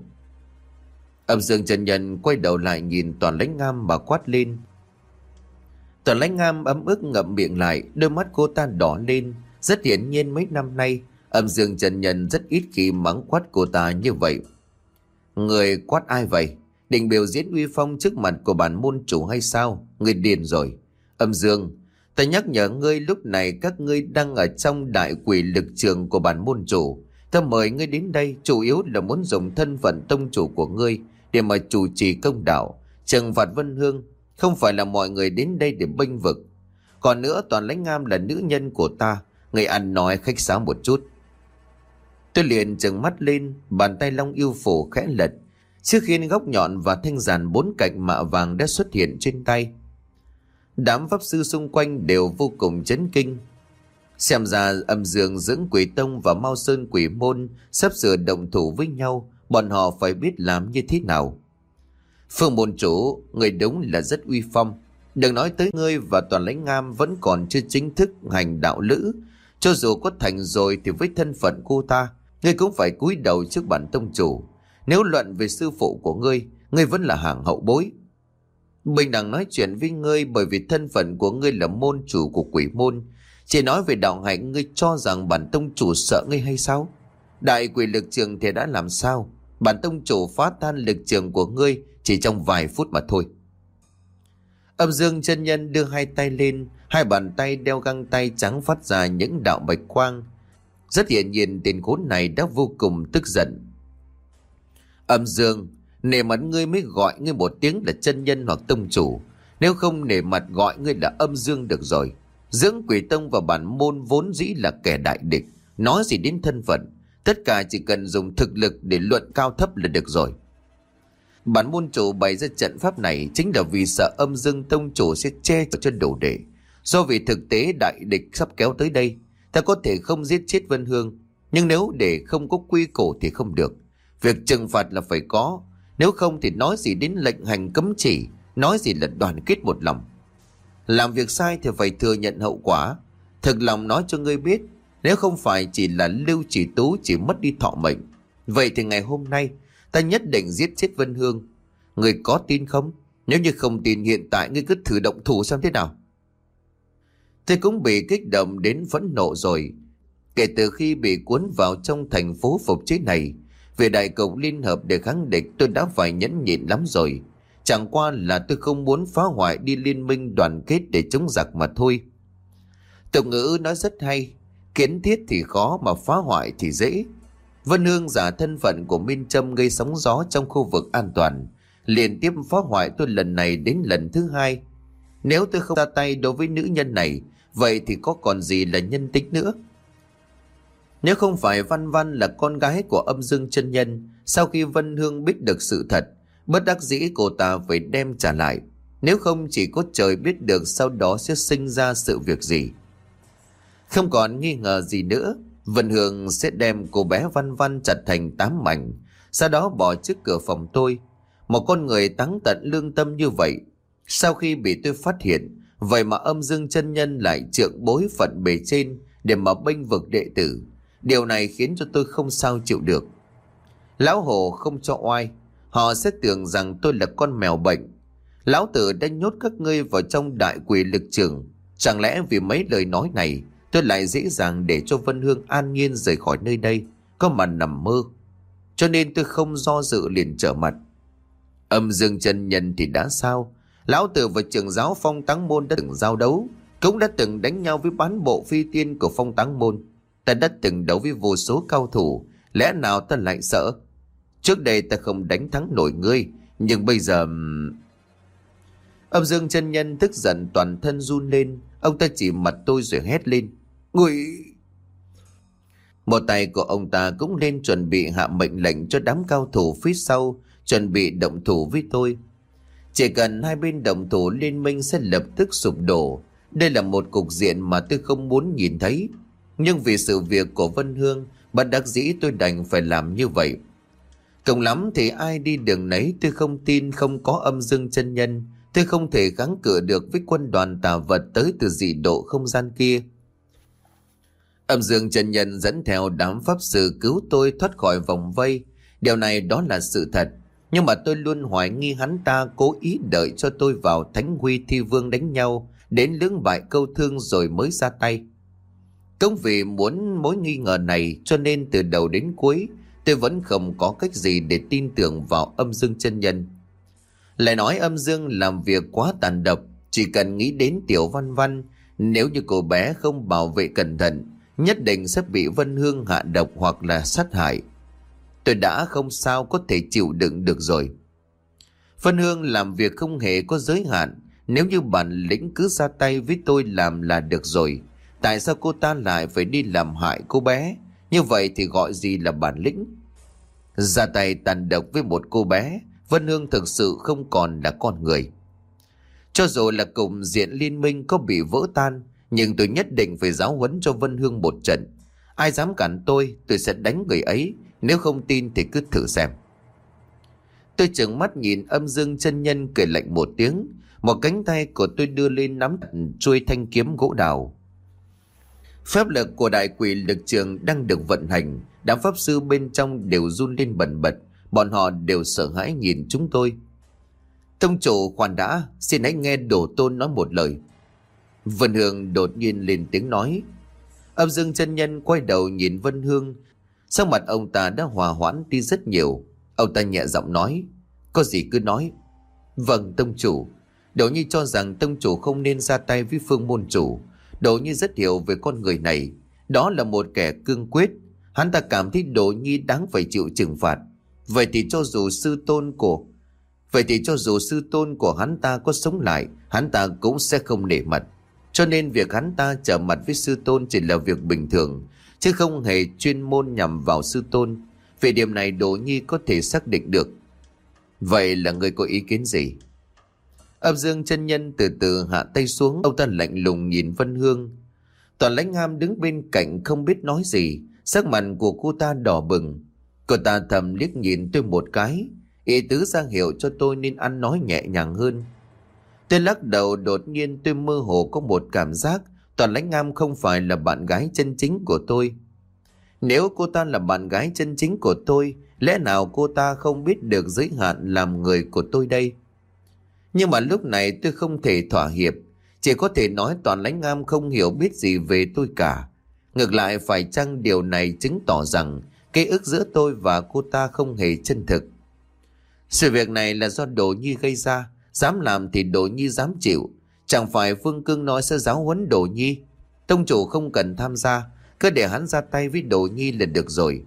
Âm Dương chân nhân quay đầu lại nhìn Toàn Lãnh Ngam mà quát lên. Toàn Lãnh Ngam ấm ức ngậm miệng lại, đôi mắt cô ta đỏ lên. Rất hiển nhiên mấy năm nay Âm Dương chân nhân rất ít khi mắng quát cô ta như vậy. Người quát ai vậy? Định biểu diễn uy phong trước mặt của bản môn chủ hay sao? Người điên rồi. Âm Dương, ta nhắc nhở ngươi, lúc này các ngươi đang ở trong đại quỷ lực trường của bản môn chủ. Ta mời ngươi đến đây chủ yếu là muốn dùng thân phận tông chủ của ngươi để mà chủ trì công đạo, trừng phạt Vân Hương, không phải là mọi người đến đây để bênh vực. Còn nữa, Toàn Lãnh Ngam là nữ nhân của ta, người ăn nói khách sáo một chút. Tôi liền trừng mắt lên, bàn tay Long Yêu Phổ khẽ lật, chiếc khiên góc nhọn và thanh giàn bốn cạnh mạ vàng đã xuất hiện trên tay. Đám pháp sư xung quanh đều vô cùng chấn kinh. Xem ra Âm Dương Dưỡng Quỷ Tông và Mao Sơn Quỷ Môn sắp sửa động thủ với nhau, bọn họ phải biết làm như thế nào. Phương môn chủ, người đúng là rất uy phong. Đừng nói tới ngươi và Toàn Lãnh Ngam vẫn còn chưa chính thức hành đạo lữ. Cho dù có thành rồi thì với thân phận cô ta, ngươi cũng phải cúi đầu trước bản tông chủ. Nếu luận về sư phụ của ngươi, ngươi vẫn là hàng hậu bối. Bình đẳng nói chuyện với ngươi bởi vì thân phận của ngươi là môn chủ của quỷ môn. Chỉ nói về đạo hạnh, ngươi cho rằng bản tông chủ sợ ngươi hay sao? Đại quỷ lực trường thì đã làm sao? Bản tông chủ phá tan lực trường của ngươi chỉ trong vài phút mà thôi. Âm Dương chân nhân đưa hai tay lên, hai bàn tay đeo găng tay trắng phát ra những đạo bạch quang. Rất hiển nhiên tên khốn này đã vô cùng tức giận. Âm Dương, nể mặt ngươi mới gọi ngươi một tiếng là chân nhân hoặc tông chủ, nếu không nể mặt gọi ngươi là Âm Dương được rồi. Dưỡng Quỷ Tông và bản môn vốn dĩ là kẻ đại địch, nói gì đến thân phận, tất cả chỉ cần dùng thực lực để luận cao thấp là được rồi. Bản môn chủ bày ra trận pháp này chính là vì sợ Âm Dương tông chủ sẽ che chở cho đồ đệ. Do vì thực tế đại địch sắp kéo tới đây, ta có thể không giết chết Vân Hương, nhưng nếu để không có quy củ thì không được. Việc trừng phạt là phải có, nếu không thì nói gì đến lệnh hành cấm chỉ, nói gì là đoàn kết một lòng. Làm việc sai thì phải thừa nhận hậu quả. Thực lòng nói cho ngươi biết, nếu không phải chỉ là Lưu Chỉ Tú chỉ mất đi thọ mệnh, vậy thì ngày hôm nay ta nhất định giết chết Vân Hương. Ngươi có tin không? Nếu như không tin, hiện tại ngươi cứ thử động thủ xem thế nào. Tôi cũng bị kích động đến phẫn nộ rồi. Kể từ khi bị cuốn vào trong thành phố phục chế này, về đại cục liên hợp để kháng địch, tôi đã phải nhẫn nhịn lắm rồi. Chẳng qua là tôi không muốn phá hoại đi liên minh đoàn kết để chống giặc mà thôi. Tục ngữ nói rất hay, kiến thiết thì khó mà phá hoại thì dễ. Vân Hương giả thân phận của Minh Trâm gây sóng gió trong khu vực an toàn, liên tiếp phá hoại tôi lần này đến lần thứ hai. Nếu tôi không ra tay đối với nữ nhân này, vậy thì có còn gì là nhân tính nữa? Nếu không phải Văn Văn là con gái của Âm Dương chân nhân, sau khi Vân Hương biết được sự thật, bất đắc dĩ cô ta phải đem trả lại. Nếu không chỉ có trời biết được sau đó sẽ sinh ra sự việc gì. Không còn nghi ngờ gì nữa, Vân Hương sẽ đem cô bé Văn Văn chặt thành tám mảnh, sau đó bỏ trước cửa phòng tôi. Một con người táng tận lương tâm như vậy, sau khi bị tôi phát hiện, vậy mà Âm Dương chân nhân lại trượng bối phận bề trên để mà bênh vực đệ tử. Điều này khiến cho tôi không sao chịu được. Lão Hồ không cho oai, họ sẽ tưởng rằng tôi là con mèo bệnh. Lão Tử đã nhốt các ngươi vào trong đại quỷ lực trường, chẳng lẽ vì mấy lời nói này tôi lại dễ dàng để cho Vân Hương an nhiên rời khỏi nơi đây, có mà nằm mơ. cho nên tôi không do dự liền trở mặt. Âm Dương chân nhân thì đã sao? Lão Tử và trưởng giáo Phong Táng Môn đã từng giao đấu, cũng đã từng đánh nhau với bán bộ phi tiên của Phong Táng Môn. Ta đã từng đấu với vô số cao thủ, lẽ nào ta lại sợ? Trước đây ta không đánh thắng nổi ngươi, nhưng bây giờ... Âm Dương chân nhân tức giận toàn thân run lên. Ông ta chỉ mặt tôi rồi hét lên: Ngươi... Một tay của ông ta cũng lên chuẩn bị hạ mệnh lệnh cho đám cao thủ phía sau chuẩn bị động thủ với tôi. Chỉ cần hai bên động thủ, liên minh sẽ lập tức sụp đổ. Đây là một cục diện mà tôi không muốn nhìn thấy, nhưng vì sự việc của Vân Hương, bất đắc dĩ tôi đành phải làm như vậy. Cùng lắm thì ai đi đường nấy, tôi không tin không có Âm Dương chân nhân tôi không thể kháng cự được với quân đoàn tà vật tới từ dị độ không gian kia. Âm Dương chân nhân dẫn theo đám pháp sư cứu tôi thoát khỏi vòng vây. Điều này đó là sự thật, nhưng mà tôi luôn hoài nghi hắn ta cố ý đợi cho tôi vào Thánh Huy Thi Vương đánh nhau đến lưỡng bại câu thương rồi mới ra tay. Cũng vì muốn mối nghi ngờ này cho nên từ đầu đến cuối tôi vẫn không có cách gì để tin tưởng vào Âm Dương chân nhân. Lại nói Âm Dương làm việc quá tàn độc, chỉ cần nghĩ đến Tiểu Văn Văn, nếu như cô bé không bảo vệ cẩn thận, nhất định sẽ bị Vân Hương hạ độc hoặc là sát hại. Tôi đã không sao có thể chịu đựng được rồi. Vân Hương làm việc không hề có giới hạn, nếu như bản lĩnh cứ ra tay với tôi làm là được rồi. Tại sao cô ta lại phải đi làm hại cô bé? Như vậy thì gọi gì là bản lĩnh? Ra tay tàn độc với một cô bé, Vân Hương thực sự không còn là con người. Cho dù là cục diện liên minh có bị vỡ tan, nhưng tôi nhất định phải giáo huấn cho Vân Hương một trận. Ai dám cản tôi, tôi sẽ đánh người ấy. Nếu không tin thì cứ thử xem. Tôi trừng mắt nhìn Âm Dương chân nhân cười lạnh một tiếng. Một cánh tay của tôi đưa lên nắm chuôi thanh kiếm gỗ đào. Pháp lực của đại quỷ lực trường đang được vận hành. Đám pháp sư bên trong đều run lên bần bật. Bọn họ đều sợ hãi nhìn chúng tôi. Tông chủ khoan đã, xin hãy nghe Đồ Tôn nói một lời. Vân Hương đột nhiên lên tiếng nói. Âm Dương chân nhân quay đầu nhìn Vân Hương. Sắc mặt ông ta đã hòa hoãn đi rất nhiều. Ông ta nhẹ giọng nói: Có gì cứ nói. Vâng tông chủ. Đỗ Nhi cho rằng tông chủ không nên ra tay với Phương môn chủ. Đỗ Nhi rất hiểu về con người này. Đó là một kẻ cương quyết. Hắn ta cảm thấy Đỗ Nhi đáng phải chịu trừng phạt. Vậy thì cho dù sư tôn của Vậy thì cho dù sư tôn của hắn ta có sống lại, hắn ta cũng sẽ không nể mặt. Cho nên việc hắn ta trở mặt với sư tôn chỉ là việc bình thường, chứ không hề chuyên môn nhằm vào sư tôn. Về điểm này Đỗ Nhi có thể xác định được. Vậy là ngươi có ý kiến gì? Âm Dương chân nhân từ từ hạ tay xuống. Ông ta lạnh lùng nhìn Vân Hương. Toàn Lãnh Ham đứng bên cạnh không biết nói gì. Sắc mặt của cô ta đỏ bừng. Cô ta thầm liếc nhìn tôi một cái, ý tứ ra hiệu cho tôi nên ăn nói nhẹ nhàng hơn. Tôi lắc đầu. Đột nhiên tôi mơ hồ có một cảm giác Toàn Lãnh Ham không phải là bạn gái chân chính của tôi. Nếu cô ta là bạn gái chân chính của tôi, lẽ nào cô ta không biết được giới hạn làm người của tôi đây? Nhưng mà lúc này tôi không thể thỏa hiệp. Chỉ có thể nói Toàn Lãnh Ham không hiểu biết gì về tôi cả. Ngược lại phải chăng điều này chứng tỏ rằng ký ức giữa tôi và cô ta không hề chân thực? Sự việc này là do Đỗ Nhi gây ra. Dám làm thì Đỗ Nhi dám chịu. Chẳng phải Phương Cương nói sẽ giáo huấn Đỗ Nhi? Tông chủ không cần tham gia, cứ để hắn ra tay với Đỗ Nhi là được rồi.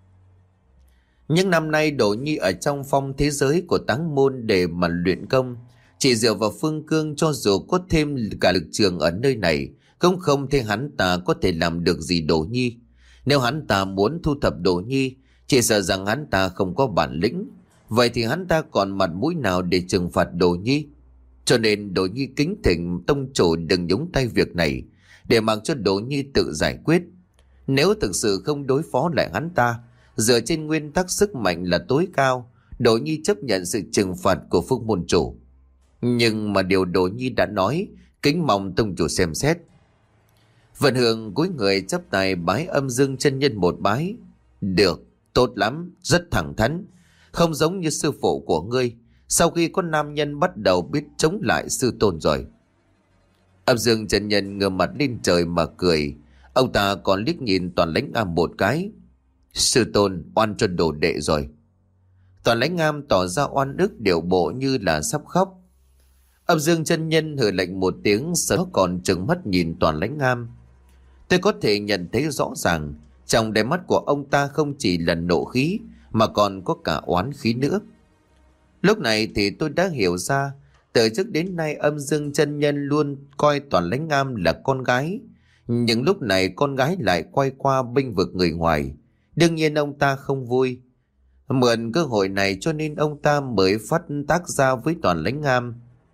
Những năm nay Đỗ Nhi ở trong phong thế giới của Táng Môn để mà luyện công. Chỉ dựa vào Phương Cương, cho dù có thêm cả lực trường ở nơi này, cũng không thấy hắn ta có thể làm được gì Đỗ Nhi. Nếu hắn ta muốn thu thập Đỗ Nhi, chỉ sợ rằng hắn ta không có bản lĩnh. Vậy thì hắn ta còn mặt mũi nào để trừng phạt Đỗ Nhi? Cho nên Đỗ Nhi kính thỉnh tông chủ đừng nhúng tay việc này, để mặc cho Đỗ Nhi tự giải quyết. Nếu thực sự không đối phó lại hắn ta, dựa trên nguyên tắc sức mạnh là tối cao, Đỗ Nhi chấp nhận sự trừng phạt của Phương môn chủ. Nhưng mà điều Đỗ Nhi đã nói, kính mong tông chủ xem xét. Vân Hương cúi người chắp tay bái Âm Dương chân nhân một bái. Được, tốt lắm, rất thẳng thắn. Không giống như sư phụ của ngươi, sau khi có nam nhân bắt đầu biết chống lại sư tôn rồi. Âm Dương chân nhân ngửa mặt lên trời mà cười. Ông ta còn liếc nhìn Toàn Lãnh Am một cái. Sư tôn oan cho đồ đệ rồi. Toàn Lãnh Am tỏ ra oan ức, điệu bộ như là sắp khóc. Âm Dương chân nhân hừ lạnh một tiếng, sau đó còn trừng mắt nhìn Toàn Lãnh Am. Tôi có thể nhận thấy rõ ràng trong đáy mắt của ông ta không chỉ là nộ khí mà còn có cả oán khí nữa. Lúc này thì tôi đã hiểu ra, từ trước đến nay Âm Dương chân nhân luôn coi Toàn Lãnh Am là con gái, nhưng lúc này con gái lại quay qua bênh vực người ngoài. Đương nhiên ông ta không vui. Mượn cơ hội này cho nên ông ta mới phát tác ra với Toàn Lãnh Am.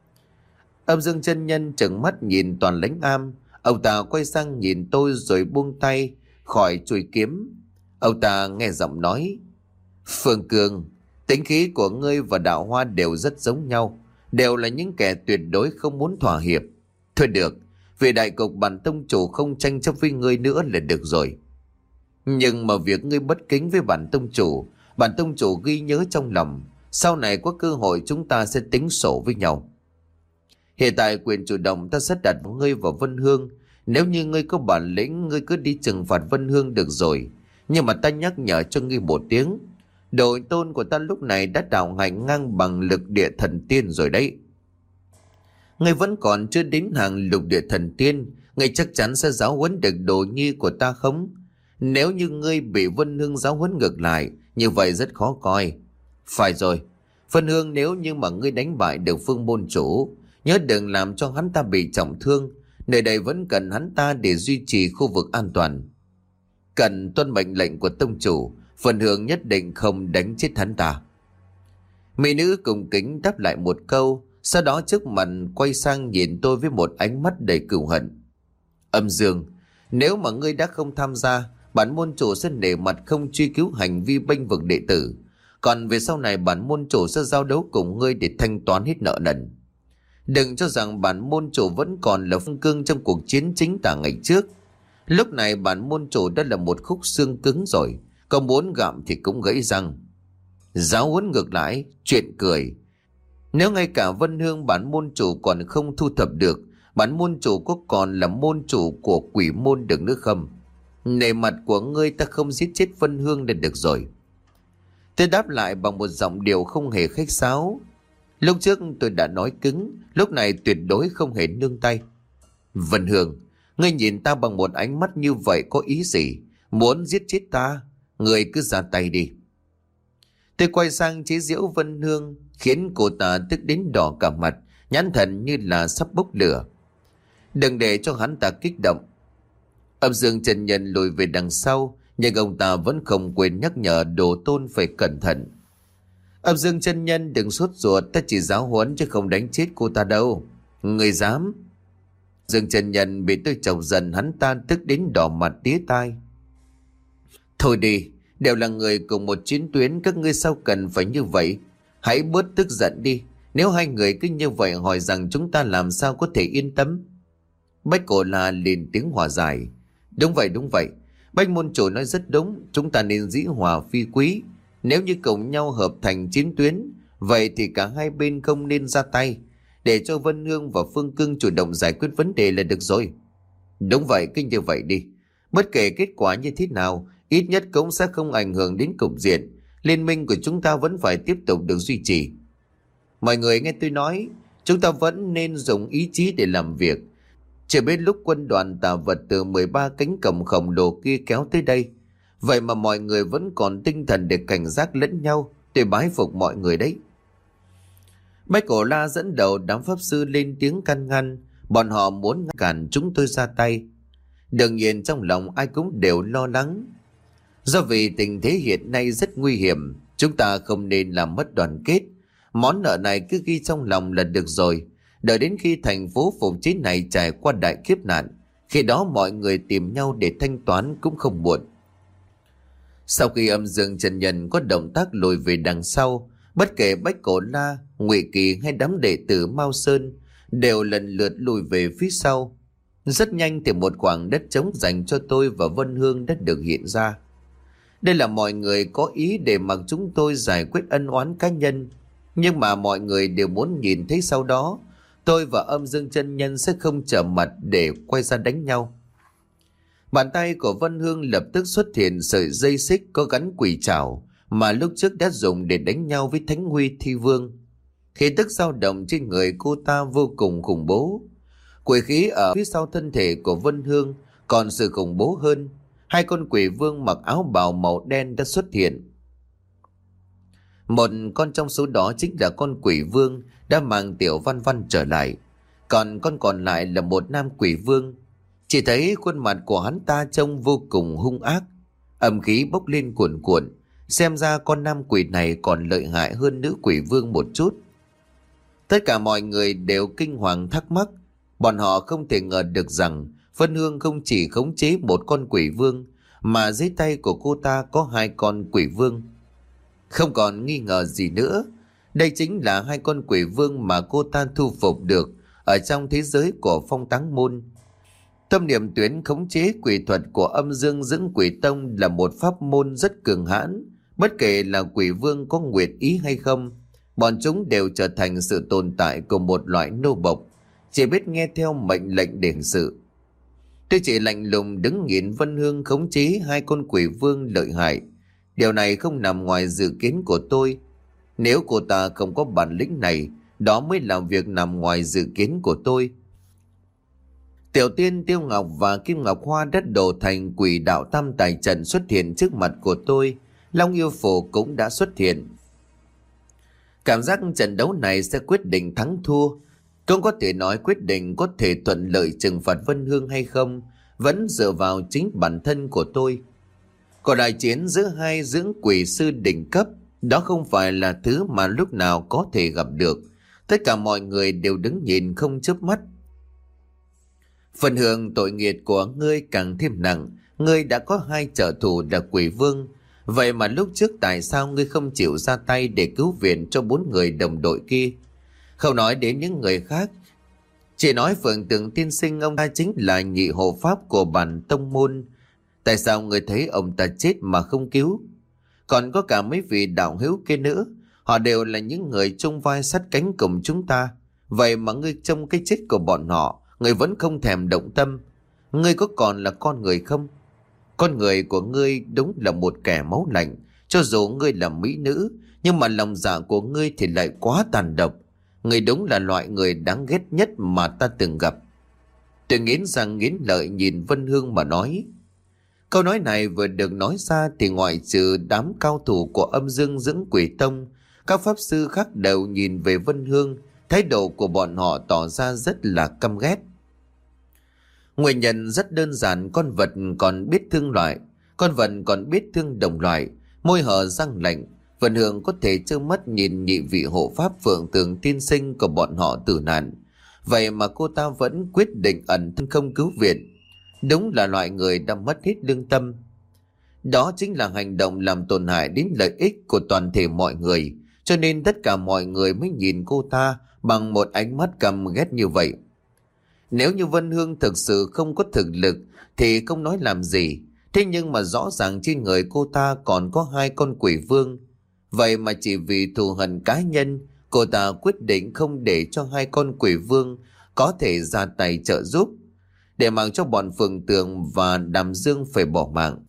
Âm Dương chân nhân trừng mắt nhìn Toàn Lãnh Am. Ông ta quay sang nhìn tôi rồi buông tay khỏi chuôi kiếm. Ông ta nghe giọng nói: Phương Cương, tính khí của ngươi và Đạo Hoa đều rất giống nhau, đều là những kẻ tuyệt đối không muốn thỏa hiệp. Thôi được, vì đại cục bản tông chủ không tranh chấp với ngươi nữa là được rồi. Nhưng mà việc ngươi bất kính với bản tông chủ, bản tông chủ ghi nhớ trong lòng. Sau này có cơ hội chúng ta sẽ tính sổ với nhau. Hiện tại quyền chủ động ta sẽ đặt ngươi vào Vân Hương. Nếu như ngươi có bản lĩnh, ngươi cứ đi trừng phạt Vân Hương được rồi. Nhưng mà ta nhắc nhở cho ngươi một tiếng, đội tôn của ta lúc này đã đạo hành ngang bằng lực địa thần tiên rồi đấy. Ngươi vẫn còn chưa đến hàng lục địa thần tiên, ngươi chắc chắn sẽ giáo huấn được đồ nhi của ta không? Nếu như ngươi bị Vân Hương giáo huấn ngược lại, như vậy rất khó coi. Phải rồi, Vân Hương nếu như mà ngươi đánh bại được Phương môn chủ, nhớ đừng làm cho hắn ta bị trọng thương. Nơi đây vẫn cần hắn ta để duy trì khu vực an toàn. Cần tuân mệnh lệnh của tông chủ, Vân Hương nhất định không đánh chết hắn ta. Mỹ nữ cùng kính đáp lại một câu, sau đó trước mặt quay sang nhìn tôi với một ánh mắt đầy cừu hận. Âm Dương, nếu mà ngươi đã không tham gia, bản môn chủ sẽ nể mặt không truy cứu hành vi bênh vực đệ tử. Còn về sau này bản môn chủ sẽ giao đấu cùng ngươi để thanh toán hết nợ nần. Đừng cho rằng bản môn chủ vẫn còn là Phương Cương trong cuộc chiến chính tả ngày trước. Lúc này bản môn chủ đã là một khúc xương cứng rồi, có muốn gặm thì cũng gãy răng. Giáo huấn ngược lại, chuyện cười. Nếu ngay cả Vân Hương bản môn chủ còn không thu thập được, bản môn chủ có còn là môn chủ của quỷ môn được nữa không? Nể mặt của ngươi, ta không giết chết Vân Hương là được rồi. Tôi đáp lại bằng một giọng điệu không hề khách sáo. Lúc trước tôi đã nói cứng, lúc này tuyệt đối không hề nương tay. Vân Hương, ngươi nhìn ta bằng một ánh mắt như vậy có ý gì? Muốn giết chết ta? Ngươi cứ ra tay đi. Tôi quay sang chế giễu Vân Hương, khiến cô ta tức đến đỏ cả mặt, nhãn thần như là sắp bốc lửa. Đừng để cho hắn ta kích động. Âm Dương chân nhân lùi về đằng sau, nhưng ông ta vẫn không quên nhắc nhở đồ tôn phải cẩn thận. Âm Dương chân nhân đừng sốt ruột, ta chỉ giáo huấn chứ không đánh chết cô ta đâu. Người dám? Dương chân nhân bị tôi chọc giận, hắn ta tức đến đỏ mặt tía tai. Thôi đi, đều là người cùng một chiến tuyến, các ngươi sao cần phải như vậy? Hãy bớt tức giận đi. Nếu hai người cứ như vậy hỏi rằng chúng ta làm sao có thể yên tâm? Bách Cổ La lên tiếng hòa giải. Đúng vậy, đúng vậy. Bách môn chủ nói rất đúng, chúng ta nên dĩ hòa phi quý. Nếu như cùng nhau hợp thành chiến tuyến, vậy thì cả hai bên không nên ra tay, để cho Vân Hương và Phương Cương chủ động giải quyết vấn đề là được rồi. Đúng vậy, cứ như vậy đi. Bất kể kết quả như thế nào, ít nhất cũng sẽ không ảnh hưởng đến cục diện. Liên minh của chúng ta vẫn phải tiếp tục được duy trì. Mọi người nghe tôi nói, chúng ta vẫn nên dùng ý chí để làm việc. Chỉ biết lúc quân đoàn tà vật từ mười ba cánh cổng khổng lồ kia kéo tới đây, vậy mà mọi người vẫn còn tinh thần để cảnh giác lẫn nhau. Tôi bái phục mọi người đấy. Bách Cổ La dẫn đầu đám pháp sư lên tiếng can ngăn. Bọn họ muốn ngăn cản chúng tôi ra tay. Đương nhiên trong lòng ai cũng đều lo lắng. Do vì tình thế hiện nay rất nguy hiểm, chúng ta không nên làm mất đoàn kết. Món nợ này cứ ghi trong lòng là được rồi. Đợi đến khi thành phố phục chế này trải qua đại kiếp nạn, khi đó mọi người tìm nhau để thanh toán cũng không muộn. Sau khi Âm Dương chân nhân có động tác lùi về đằng sau, bất kể Bách Cổ La, Ngụy Kỳ hay đám đệ tử Mao Sơn đều lần lượt lùi về phía sau. Rất nhanh thì một khoảng đất trống dành cho tôi và Vân Hương đã được hiện ra. Đây là mọi người có ý để mặc chúng tôi giải quyết ân oán cá nhân, nhưng mà mọi người đều muốn nhìn thấy sau đó tôi và Âm Dương chân nhân sẽ không trở mặt để quay ra đánh nhau. Bàn tay của Vân Hương lập tức xuất hiện sợi dây xích có gắn quỷ trảo mà lúc trước đã dùng để đánh nhau với Thánh Huy Thi Vương. Khí tức dao động trên người cô ta vô cùng khủng bố. Quỷ khí ở phía sau thân thể của Vân Hương còn sự khủng bố hơn. Hai con quỷ vương mặc áo bào màu đen đã xuất hiện. Một con trong số đó chính là con quỷ vương đã mang Tiểu Văn Văn trở lại. Còn con còn lại là một nam quỷ vương. Chỉ thấy khuôn mặt của hắn ta trông vô cùng hung ác, âm khí bốc lên cuồn cuộn. Xem ra con nam quỷ này còn lợi hại hơn nữ quỷ vương một chút. Tất cả mọi người đều kinh hoàng thắc mắc. Bọn họ không thể ngờ được rằng Vân Hương không chỉ khống chế một con quỷ vương, mà dưới tay của cô ta có hai con quỷ vương. Không còn nghi ngờ gì nữa, đây chính là hai con quỷ vương mà cô ta thu phục được ở trong thế giới của Phong Táng Môn. Tâm niệm tuyến khống chế quỷ thuật của Âm Dương Dưỡng Quỷ Tông là một pháp môn rất cường hãn. Bất kể là quỷ vương có nguyện ý hay không, bọn chúng đều trở thành sự tồn tại của một loại nô bộc, chỉ biết nghe theo mệnh lệnh để hành sự. Tôi chỉ lạnh lùng đứng nhìn Vân Hương khống chế hai con quỷ vương lợi hại. Điều này không nằm ngoài dự kiến của tôi. Nếu cô ta không có bản lĩnh này, đó mới là việc nằm ngoài dự kiến của tôi. Tiểu Tiên, Tiêu Ngọc và Kim Ngọc Hoa đất đổ thành quỷ đạo tam tài trận xuất hiện trước mặt của tôi. Long Yêu Phổ cũng đã xuất hiện. Cảm giác trận đấu này sẽ quyết định thắng thua. Không có thể nói quyết định có thể thuận lợi trừng phạt Vân Hương hay không, vẫn dựa vào chính bản thân của tôi. Còn đại chiến giữa hai dưỡng quỷ sư đỉnh cấp, đó không phải là thứ mà lúc nào có thể gặp được. Tất cả mọi người đều đứng nhìn không chớp mắt. Phần hưởng tội nghiệp của ngươi càng thêm nặng. Ngươi đã có hai trợ thủ là quỷ vương. Vậy mà lúc trước tại sao ngươi không chịu ra tay để cứu viện cho bốn người đồng đội kia? Không nói đến những người khác, chỉ nói Phượng Tường Tiên Sinh ông ta chính là nhị hộ pháp của bản tông môn. Tại sao người thấy ông ta chết mà không cứu? Còn có cả mấy vị đạo hữu kia nữa, họ đều là những người chung vai sát cánh cùng chúng ta. Vậy mà ngươi trông cái chết của bọn họ, ngươi vẫn không thèm động tâm. Ngươi có còn là con người không? Con người của ngươi đúng là một kẻ máu lạnh. Cho dù ngươi là mỹ nữ, nhưng mà lòng dạ của ngươi thì lại quá tàn độc. Ngươi đúng là loại người đáng ghét nhất mà ta từng gặp. Tôi nghiến răng nghiến lợi nhìn Vân Hương mà nói. Câu nói này vừa được nói ra thì ngoại trừ đám cao thủ của Âm Dương Dưỡng Quỷ Tông, các pháp sư khác đều nhìn về Vân Hương. Thái độ của bọn họ tỏ ra rất là căm ghét. Nguyên nhân rất đơn giản, con vật còn biết thương loại, con vật còn biết thương đồng loại, môi hở răng lạnh. Vân Hương có thể trơ mắt nhìn nhị vị hộ pháp Phượng Tường Tiên Sinh của bọn họ tử nạn. Vậy mà cô ta vẫn quyết định ẩn thân không cứu viện. Đúng là loại người đã mất hết lương tâm. Đó chính là hành động làm tổn hại đến lợi ích của toàn thể mọi người. Cho nên tất cả mọi người mới nhìn cô ta bằng một ánh mắt căm ghét như vậy. Nếu như Vân Hương thực sự không có thực lực thì không nói làm gì. Thế nhưng mà rõ ràng trên người cô ta còn có hai con quỷ vương. Vậy mà chỉ vì thù hận cá nhân, cô ta quyết định không để cho hai con quỷ vương có thể ra tay trợ giúp, để mặc cho bọn Phượng Tường và Đàm Dương phải bỏ mạng.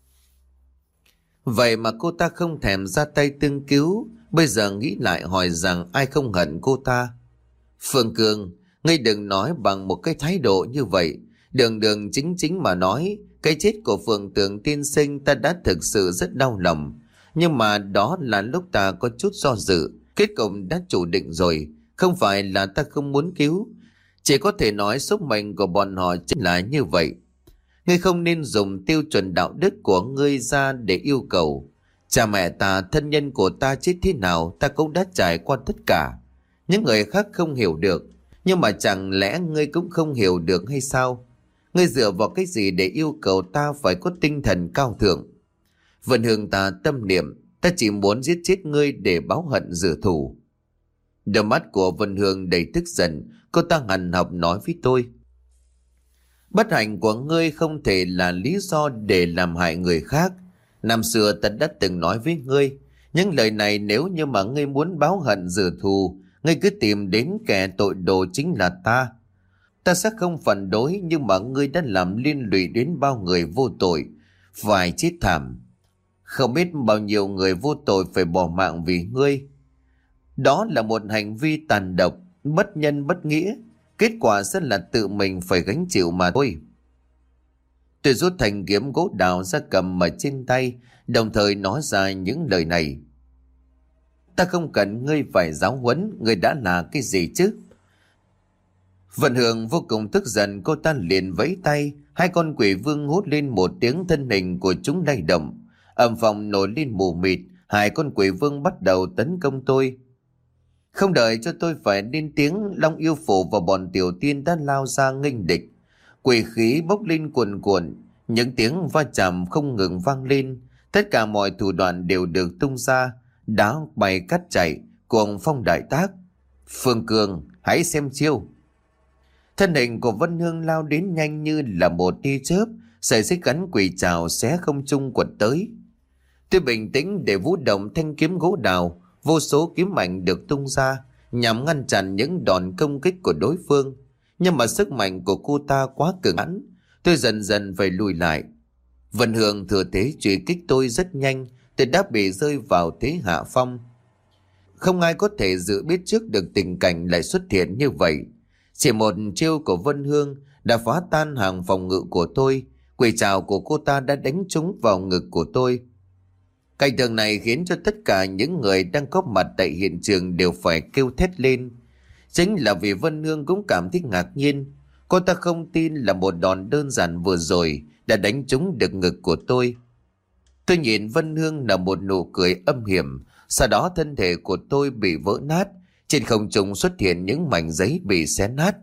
Vậy mà cô ta không thèm ra tay tương cứu. Bây giờ nghĩ lại hỏi rằng ai không hận cô ta. Phương Cường, ngươi đừng nói bằng một cái thái độ như vậy. Đường đường chính chính mà nói, cái chết của Phượng Tường Tiên Sinh ta đã thực sự rất đau lòng. Nhưng mà đó là lúc ta có chút do dự. Kết cục đã chủ định rồi. Không phải là ta không muốn cứu. Chỉ có thể nói số mệnh của bọn họ chính là như vậy. Ngươi không nên dùng tiêu chuẩn đạo đức của ngươi ra để yêu cầu. Cha mẹ ta, thân nhân của ta chết thế nào ta cũng đã trải qua tất cả. Những người khác không hiểu được. Nhưng mà chẳng lẽ ngươi cũng không hiểu được hay sao? Ngươi dựa vào cái gì để yêu cầu ta phải có tinh thần cao thượng? Vân Hương, ta tâm niệm, ta chỉ muốn giết chết ngươi để báo hận rửa thù. Đôi mắt của Vân Hương đầy tức giận, cô ta hằn học nói với tôi. Bất hạnh của ngươi không thể là lý do để làm hại người khác. Năm xưa ta đã từng nói với ngươi, những lời này nếu như mà ngươi muốn báo hận rửa thù, ngươi cứ tìm đến kẻ tội đồ chính là ta. Ta sẽ không phản đối, nhưng mà ngươi đã làm liên lụy đến bao người vô tội phải chết thảm. Không biết bao nhiêu người vô tội phải bỏ mạng vì ngươi. Đó là một hành vi tàn độc, bất nhân bất nghĩa. Kết quả sẽ là tự mình phải gánh chịu mà thôi. Tôi rút thanh kiếm gỗ đào ra cầm ở trên tay, đồng thời nói ra những lời này. Ta không cần ngươi phải giáo huấn, ngươi đã là cái gì chứ? Vận Hương vô cùng tức giận, cô ta liền vẫy tay, hai con quỷ vương hút lên một tiếng, thân hình của chúng lay động. Âm phòng nổi lên mù mịt, hai con quỷ vương bắt đầu tấn công tôi. Không đợi cho tôi phải lên tiếng, Long Yêu Phủ và bọn tiểu tiên đã lao ra nghênh địch. Quỷ khí bốc lên cuồn cuộn, những tiếng va chạm không ngừng vang lên. Tất cả mọi thủ đoạn đều được tung ra, đá bay cát chạy, cuồng phong đại tác. Phương Cường, hãy xem chiêu. Thân hình của Vân Hương lao đến nhanh như là một tia chớp, sợi xích gắn quỷ trào xé không trung quật tới. Tôi bình tĩnh để vũ động thanh kiếm gỗ đào, vô số kiếm mạnh được tung ra nhằm ngăn chặn những đòn công kích của đối phương. Nhưng mà sức mạnh của cô ta quá cường hãn, tôi dần dần phải lùi lại. Vân Hương thừa thế truy kích tôi rất nhanh, tôi đã bị rơi vào thế hạ phong. Không ai có thể dự biết trước được tình cảnh lại xuất hiện như vậy. Chỉ một chiêu của Vân Hương đã phá tan hàng phòng ngự của tôi. Quỷ trảo của cô ta đã đánh trúng vào ngực của tôi. Cảnh tượng này khiến cho tất cả những người đang có mặt tại hiện trường đều phải kêu thét lên. Chính là vì Vân Hương cũng cảm thấy ngạc nhiên. Cô ta không tin là một đòn đơn giản vừa rồi đã đánh trúng được ngực của tôi. Tôi nhìn Vân Hương là một nụ cười âm hiểm. Sau đó thân thể của tôi bị vỡ nát. Trên không trung xuất hiện những mảnh giấy bị xé nát.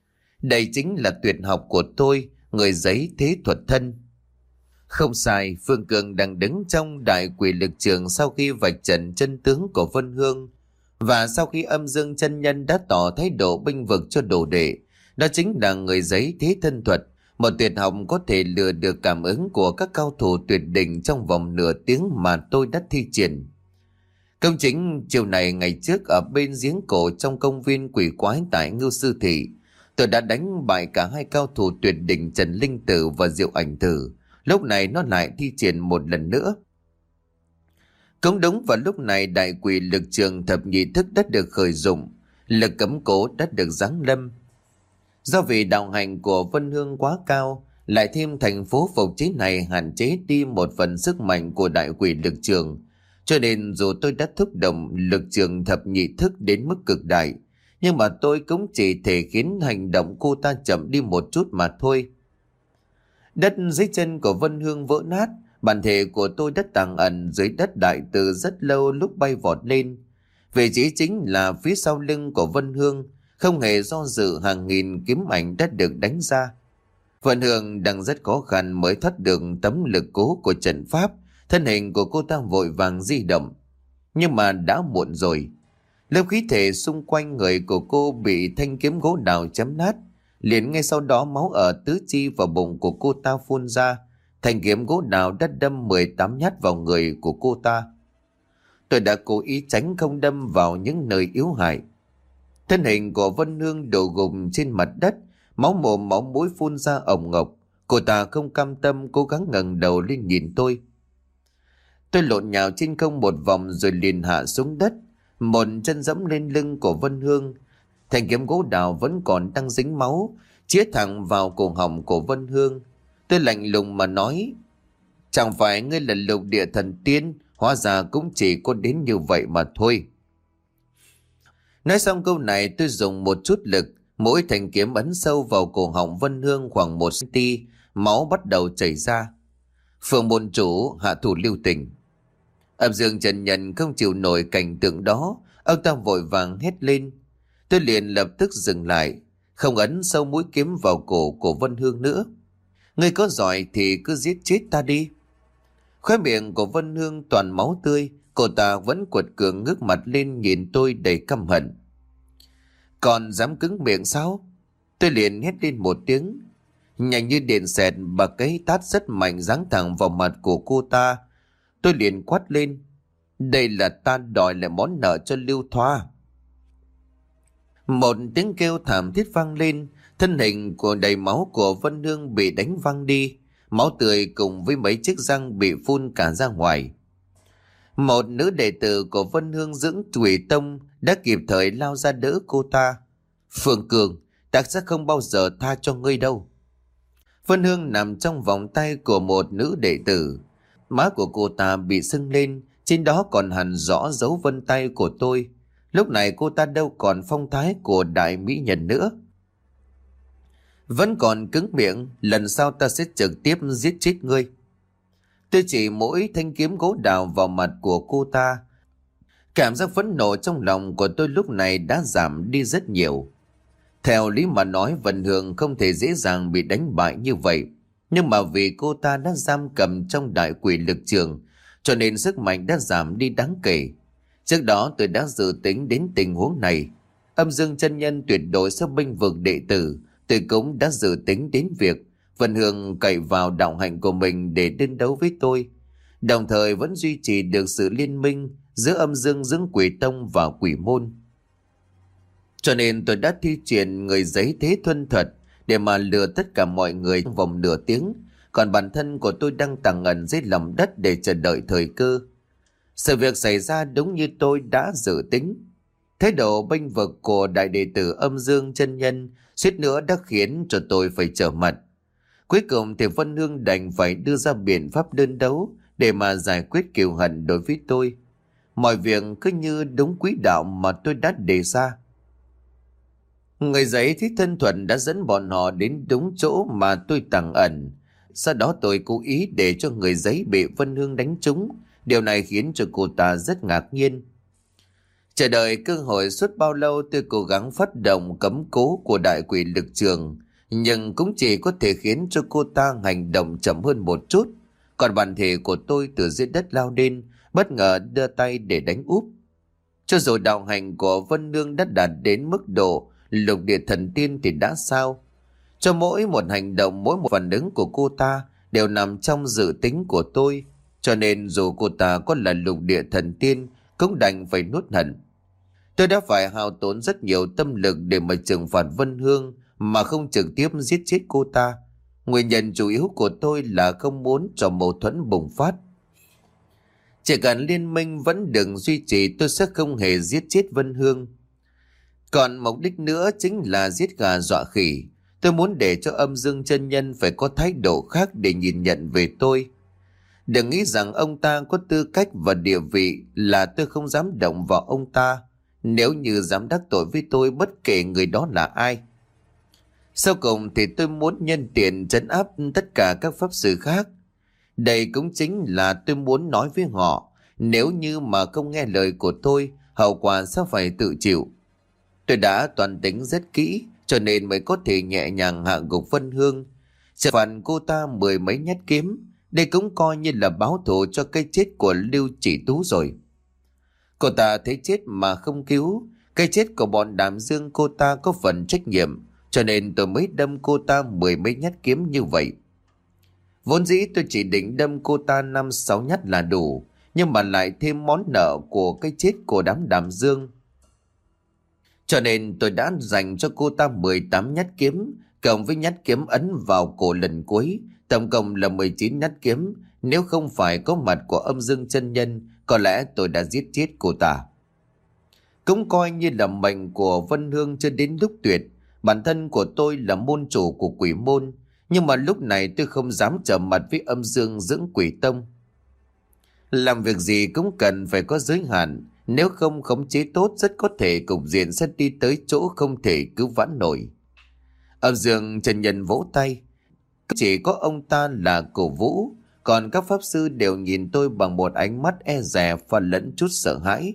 Đây chính là tuyệt học của tôi, người giấy thế thuật thân. Không sai, Phương Cường đang đứng trong đại quỷ lực trường sau khi vạch trần chân tướng của Vân Hương. Và sau khi Âm Dương chân nhân đã tỏ thái độ bênh vực cho đồ đệ, đó chính là người giấy thế thân thuật, một tuyệt học có thể lừa được cảm ứng của các cao thủ tuyệt đỉnh trong vòng nửa tiếng mà tôi đã thi triển. Công chính chiều này ngày trước ở bên giếng cổ trong công viên quỷ quái tại Ngưu Sư Thị, tôi đã đánh bại cả hai cao thủ tuyệt đỉnh Trần Linh Tử và Diệu Ảnh Tử. Lúc này nó lại thi triển một lần nữa. Cũng đúng vào lúc này đại quỷ lực trường thập nhị thức đã được khởi dụng, lực cấm cố đã được giáng lâm. Do vì đạo hành của Vân Hương quá cao, lại thêm thành phố phục chế này hạn chế đi một phần sức mạnh của đại quỷ lực trường, cho nên dù tôi đã thúc động lực trường thập nhị thức đến mức cực đại, nhưng mà tôi cũng chỉ thể khiến hành động cô ta chậm đi một chút mà thôi. Đất dưới chân của Vân Hương vỡ nát, bản thể của tôi đã tàng ẩn dưới đất đại từ rất lâu lúc bay vọt lên. Vị trí chính là phía sau lưng của Vân Hương, không hề do dự hàng nghìn kiếm ảnh đã được đánh ra. Vân Hương đang rất khó khăn mới thoát được tấm lực cố của trận pháp, thân hình của cô ta vội vàng di động. Nhưng mà đã muộn rồi. Lớp khí thể xung quanh người của cô bị thanh kiếm gỗ đào chém nát. Liền ngay sau đó máu ở tứ chi và bụng của cô ta phun ra. Thanh kiếm gỗ đào đã đâm mười tám nhát vào người của cô ta. Tôi đã cố ý tránh không đâm vào những nơi yếu hại. Thân hình của Vân Hương đổ gục trên mặt đất, máu mồm máu mũi phun ra ồng ngọc. Cô ta không cam tâm cố gắng ngẩng đầu lên nhìn tôi. Tôi lộn nhào trên không một vòng rồi liền hạ xuống đất, một chân giẫm lên lưng của Vân Hương. Thanh kiếm gỗ đào vẫn còn đang dính máu, chĩa thẳng vào cổ họng của Vân Hương. Tôi lạnh lùng mà nói: chẳng phải ngươi là lục địa thần tiên, hóa ra cũng chỉ có đến như vậy mà thôi. Nói xong câu này tôi dùng một chút lực, mỗi thanh kiếm ấn sâu vào cổ họng Vân Hương khoảng một xăng-ti-mét, máu bắt đầu chảy ra. Phượng môn chủ hạ thủ lưu tình. Âm Dương Trần Nhân không chịu nổi cảnh tượng đó, ông ta vội vàng hét lên. Tôi liền lập tức dừng lại, không ấn sâu mũi kiếm vào cổ của Vân Hương nữa. Ngươi có giỏi thì cứ giết chết ta đi. Khóe miệng của Vân Hương toàn máu tươi, cô ta vẫn quật cường ngước mặt lên nhìn tôi đầy căm hận. Còn dám cứng miệng sao? Tôi liền hét lên một tiếng. Nhanh như điện xẹt, bà cái tát rất mạnh giáng thẳng vào mặt của cô ta. Tôi liền quát lên: đây là ta đòi lại món nợ cho Lưu Thoa. Một tiếng kêu thảm thiết vang lên, thân hình của đầy máu của Vân Hương bị đánh văng đi, máu tươi cùng với mấy chiếc răng bị phun cả ra ngoài. Một nữ đệ tử của Vân Hương dưỡng Thủy Tông đã kịp thời lao ra đỡ cô ta. Phương Cường, ta sẽ không bao giờ tha cho ngươi đâu. Vân Hương nằm trong vòng tay của một nữ đệ tử. Má của cô ta bị sưng lên, trên đó còn hằn rõ dấu vân tay của tôi. Lúc này cô ta đâu còn phong thái của đại mỹ nhân nữa. Vẫn còn cứng miệng, lần sau ta sẽ trực tiếp giết chết ngươi. Tôi chỉ mỗi thanh kiếm gỗ đào vào mặt của cô ta. Cảm giác phẫn nộ trong lòng của tôi lúc này đã giảm đi rất nhiều. Theo lý mà nói, Vân Hương không thể dễ dàng bị đánh bại như vậy. Nhưng mà vì cô ta đã giam cầm trong đại quỷ lực trường, cho nên sức mạnh đã giảm đi đáng kể. Trước đó tôi đã dự tính đến tình huống này. Âm Dương chân nhân tuyệt đối sẽ bênh vực đệ tử. Tôi cũng đã dự tính đến việc Vân Hương cậy vào đạo hạnh của mình để đơn đấu với tôi, đồng thời vẫn duy trì được sự liên minh giữa Âm Dương dưỡng Quỷ Tông và Quỷ Môn. Cho nên tôi đã thi triển người giấy thế thuần thuật để mà lừa tất cả mọi người trong vòng nửa tiếng, còn bản thân của tôi đang tàng ẩn dưới lòng đất để chờ đợi thời cơ. Sự việc xảy ra đúng như tôi đã dự tính. Thái độ bênh vực của đại đệ tử Âm Dương chân nhân suýt nữa đã khiến cho tôi phải trở mặt. Cuối cùng thì Vân Hương đành phải đưa ra biện pháp đơn đấu để mà giải quyết kiều hận đối với tôi. Mọi việc cứ như đúng quỹ đạo mà tôi đã đề ra. Người giấy thiết thân thuần đã dẫn bọn họ đến đúng chỗ mà tôi tàng ẩn. Sau đó tôi cố ý để cho người giấy bị Vân Hương đánh trúng. Điều này khiến cho cô ta rất ngạc nhiên. Chờ đợi cơ hội suốt bao lâu, tôi cố gắng phát động cấm cố của đại quỷ lực trường, nhưng cũng chỉ có thể khiến cho cô ta hành động chậm hơn một chút. Còn bản thể của tôi từ dưới đất lao lên, bất ngờ đưa tay để đánh úp. Cho dù đạo hành của Vân Hương đã đạt đến mức độ lục địa thần tiên thì đã sao? Cho mỗi một hành động, mỗi một phản ứng của cô ta đều nằm trong dự tính của tôi. Cho nên dù cô ta có là lục địa thần tiên cũng đành phải nuốt hận. Tôi đã phải hao tốn rất nhiều tâm lực để mà trừng phạt Vân Hương mà không trực tiếp giết chết cô ta. Nguyên nhân chủ yếu của tôi là không muốn cho mâu thuẫn bùng phát. Chỉ cần liên minh vẫn đừng duy trì, tôi sẽ không hề giết chết Vân Hương. Còn mục đích nữa chính là giết gà dọa khỉ. Tôi muốn để cho Âm Dương chân nhân phải có thái độ khác để nhìn nhận về tôi. Đừng nghĩ rằng ông ta có tư cách và địa vị là tôi không dám động vào ông ta. Nếu như dám đắc tội với tôi, bất kể người đó là ai. Sau cùng thì tôi muốn nhân tiện trấn áp tất cả các pháp sư khác. Đây cũng chính là tôi muốn nói với họ, nếu như mà không nghe lời của tôi, hậu quả sẽ phải tự chịu. Tôi đã toàn tính rất kỹ, cho nên mới có thể nhẹ nhàng hạ gục Vân Hương, trừng phạt cô ta mười mấy nhát kiếm. Đây cũng coi như là báo thù cho cái chết của Lưu Chỉ Tú rồi. Cô ta thấy chết mà không cứu, cái chết của bọn Đàm Dương cô ta có phần trách nhiệm, cho nên tôi mới đâm cô ta mười mấy nhát kiếm như vậy. Vốn dĩ tôi chỉ định đâm cô ta năm sáu nhát là đủ, nhưng mà lại thêm món nợ của cái chết của đám Đàm Dương. Cho nên tôi đã dành cho cô ta mười tám nhát kiếm, cộng với nhát kiếm ấn vào cổ lần cuối, tổng cộng là mười chín nhát kiếm. Nếu không phải có mặt của Âm Dương chân nhân, có lẽ tôi đã giết chết cô ta. Cũng coi như là mệnh của Vân Hương chưa đến lúc tuyệt. Bản thân của tôi là môn chủ của Quỷ Môn, nhưng mà lúc này tôi không dám trở mặt với Âm Dương dưỡng Quỷ Tông. Làm việc gì cũng cần phải có giới hạn, nếu không khống chế tốt rất có thể cục diện sẽ đi tới chỗ không thể cứu vãn nổi. Âm Dương chân nhân vỗ tay. Chỉ có ông ta là cổ vũ, còn các pháp sư đều nhìn tôi bằng một ánh mắt e dè và lẫn chút sợ hãi.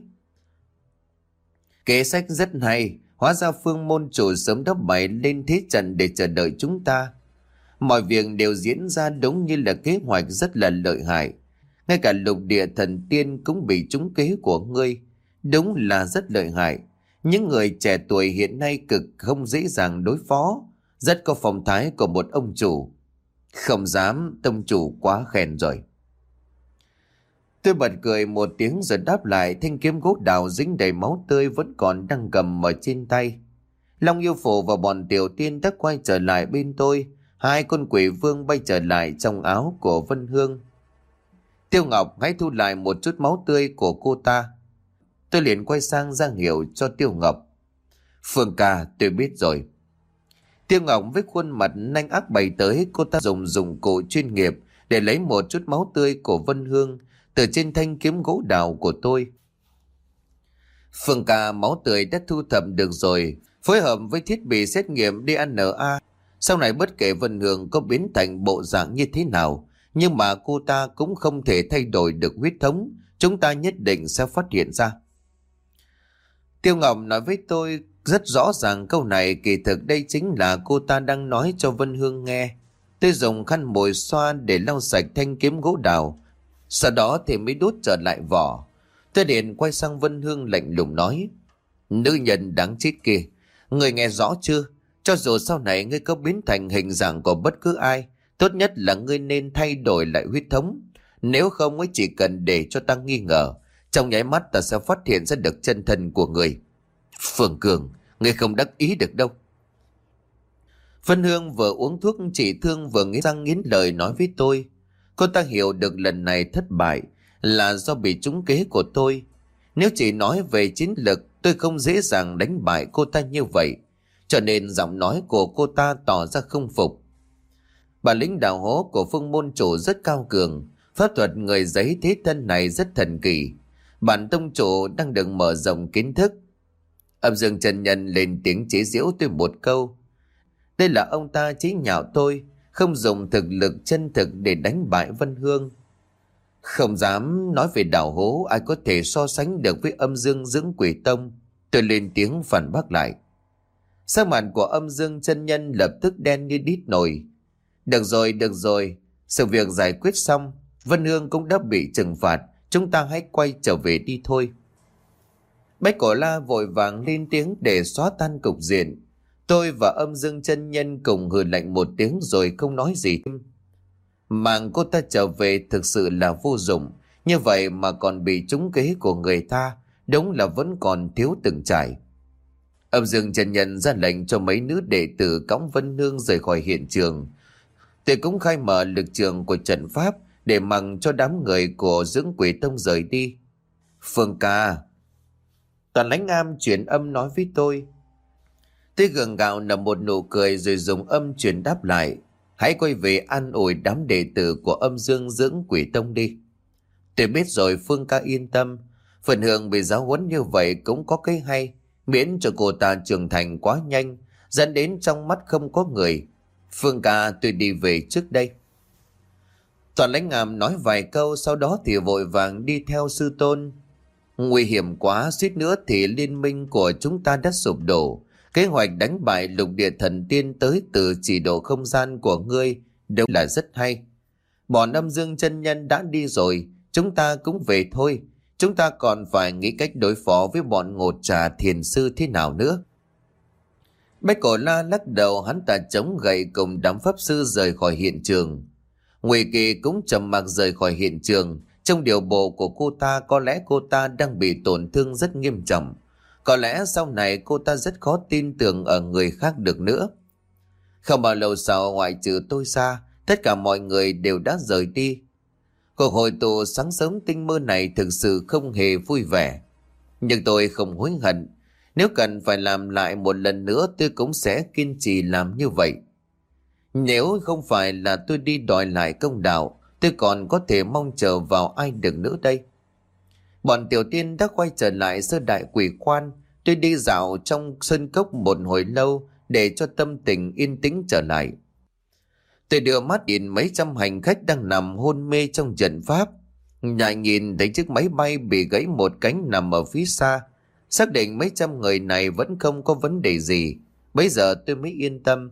Kế sách rất hay, hóa ra Phương môn chủ sớm đã bày lên thế trận để chờ đợi chúng ta. Mọi việc đều diễn ra đúng như là kế hoạch rất là lợi hại. Ngay cả lục địa thần tiên cũng bị trúng kế của ngươi. Đúng là rất lợi hại. Những người trẻ tuổi hiện nay cực không dễ dàng đối phó, rất có phong thái của một ông chủ. Không dám, tông chủ quá khen rồi. Tôi bật cười một tiếng rồi đáp lại, thanh kiếm gỗ đào dính đầy máu tươi vẫn còn đang cầm ở trên tay. Long Yêu Phổ và bọn Tiểu Tiên đã quay trở lại bên tôi. Hai con quỷ vương bay trở lại trong áo của Vân Hương. Tiêu Ngọc, hãy thu lại một chút máu tươi của cô ta. Tôi liền quay sang ra hiệu cho Tiêu Ngọc. Phương ca, tôi biết rồi. Tiêu Ngọc với khuôn mặt nanh ác bày tới, cô ta dùng dụng cụ chuyên nghiệp để lấy một chút máu tươi của Vân Hương từ trên thanh kiếm gỗ đào của tôi. Phương ca, máu tươi đã thu thập được rồi, phối hợp với thiết bị xét nghiệm đê en a. Sau này bất kể Vân Hương có biến thành bộ dạng như thế nào, nhưng mà cô ta cũng không thể thay đổi được huyết thống, chúng ta nhất định sẽ phát hiện ra. Tiêu Ngọc nói với tôi rất rõ ràng câu này, kỳ thực đây chính là cô ta đang nói cho Vân Hương nghe. Tôi dùng khăn mồi xoa để lau sạch thanh kiếm gỗ đào, sau đó thì mới đút trở lại vỏ. Tôi liền quay sang Vân Hương lạnh lùng nói: Nữ nhân đáng chết kia, người nghe rõ chưa? Cho dù sau này ngươi có biến thành hình dạng của bất cứ ai, tốt nhất là ngươi nên thay đổi lại huyết thống. Nếu không ấy, chỉ cần để cho ta nghi ngờ, trong nháy mắt ta sẽ phát hiện ra được chân thân của người. Phương Cường, ngươi không đắc ý được đâu. Vân Hương vừa uống thuốc trị thương vừa nghiến răng nghiến lợi nói với tôi. Cô ta hiểu được lần này thất bại là do bị trúng kế của tôi. Nếu chỉ nói về chiến lực, tôi không dễ dàng đánh bại cô ta như vậy, cho nên giọng nói của cô ta tỏ ra không phục. Bản lĩnh đào hố của Phương môn chủ rất cao cường, pháp thuật người giấy thế thân này rất thần kỳ. Bản tông chủ đang được mở rộng kiến thức. Âm Dương chân nhân lên tiếng chế giễu tôi một câu. Đây là ông ta chế nhạo tôi, không dùng thực lực chân thực để đánh bại Vân Hương. Không dám nói về đào hố, ai có thể so sánh được với Âm Dương dưỡng quỷ tông. Tôi lên tiếng phản bác lại. Sắc mặt của Âm Dương chân nhân lập tức đen như đít nồi. Được rồi, được rồi, sự việc giải quyết xong, Vân Hương cũng đã bị trừng phạt, chúng ta hãy quay trở về đi thôi. Bách Cổ La vội vàng lên tiếng để xóa tan cục diện. Tôi và Âm Dương chân nhân cùng hừ lạnh một tiếng rồi không nói gì thêm. Mạng cô ta trở về thực sự là vô dụng, như vậy mà còn bị trúng kế của người ta, đúng là vẫn còn thiếu từng trải. Âm Dương chân nhân ra lệnh cho mấy nữ đệ tử cõng Vân Hương rời khỏi hiện trường. Tôi cũng khai mở lực trường của trận pháp để mặc cho đám người của dưỡng quỷ tông rời đi. Phương ca. Toàn Lãnh Am chuyển âm nói với tôi. Tôi gượng gạo nở một nụ cười rồi dùng âm truyền đáp lại. Hãy quay về an ủi đám đệ tử của Âm Dương dưỡng quỷ tông đi. Tôi biết rồi, Phương ca yên tâm. Phần Hương bị giáo huấn như vậy cũng có cái hay, miễn cho cô ta trưởng thành quá nhanh, dẫn đến trong mắt không có người. Phương ca, tôi đi về trước đây. Toàn Lãnh Am nói vài câu, sau đó thì vội vàng đi theo sư tôn. Nguy hiểm quá, suýt nữa thì liên minh của chúng ta đã sụp đổ. Kế hoạch đánh bại lục địa thần tiên tới từ chỉ độ không gian của ngươi đều là rất hay. Bọn Âm Dương chân nhân đã đi rồi, chúng ta cũng về thôi. Chúng ta còn phải nghĩ cách đối phó với bọn Ngột Trà thiền sư thế nào nữa. Bách Cổ La lắc đầu, hắn ta chống gậy cùng đám pháp sư rời khỏi hiện trường. Ngụy Kỳ cũng trầm mặc rời khỏi hiện trường. Trong điều bộ của cô ta, có lẽ cô ta đang bị tổn thương rất nghiêm trọng. Có lẽ sau này cô ta rất khó tin tưởng ở người khác được nữa. Không bao lâu sau, ngoại trừ tôi ra, tất cả mọi người đều đã rời đi. Cuộc hội tụ sáng sớm tinh mơ này thực sự không hề vui vẻ. Nhưng tôi không hối hận. Nếu cần phải làm lại một lần nữa, tôi cũng sẽ kiên trì làm như vậy. Nếu không phải là tôi đi đòi lại công đạo, tôi còn có thể mong chờ vào ai được nữa đây. Bọn Tiểu Tiên đã quay trở lại sơ đại quỷ quan. Tôi đi dạo trong sân cốc một hồi lâu để cho tâm tình yên tĩnh trở lại. Tôi đưa mắt nhìn mấy trăm hành khách đang nằm hôn mê trong trận pháp. Nhại nhìn thấy chiếc máy bay bị gãy một cánh nằm ở phía xa. Xác định mấy trăm người này vẫn không có vấn đề gì. Bây giờ tôi mới yên tâm.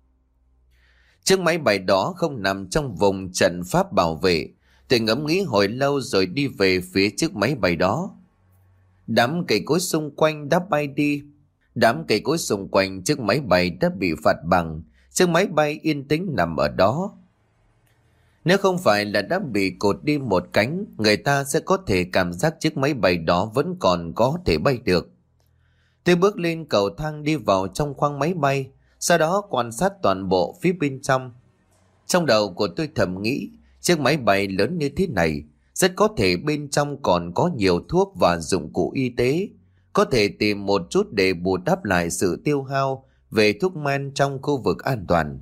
Chiếc máy bay đó không nằm trong vùng trận pháp bảo vệ. Tôi ngẫm nghĩ hồi lâu rồi đi về phía chiếc máy bay đó. Đám cây cối xung quanh đã bay đi. Đám cây cối xung quanh chiếc máy bay đã bị phạt bằng. Chiếc máy bay yên tĩnh nằm ở đó. Nếu không phải là đã bị cột đi một cánh, người ta sẽ có thể cảm giác chiếc máy bay đó vẫn còn có thể bay được. Tôi bước lên cầu thang đi vào trong khoang máy bay, sau đó quan sát toàn bộ phía bên trong. Trong đầu của tôi thầm nghĩ, chiếc máy bay lớn như thế này, rất có thể bên trong còn có nhiều thuốc và dụng cụ y tế, có thể tìm một chút để bù đắp lại sự tiêu hao về thuốc men trong khu vực an toàn.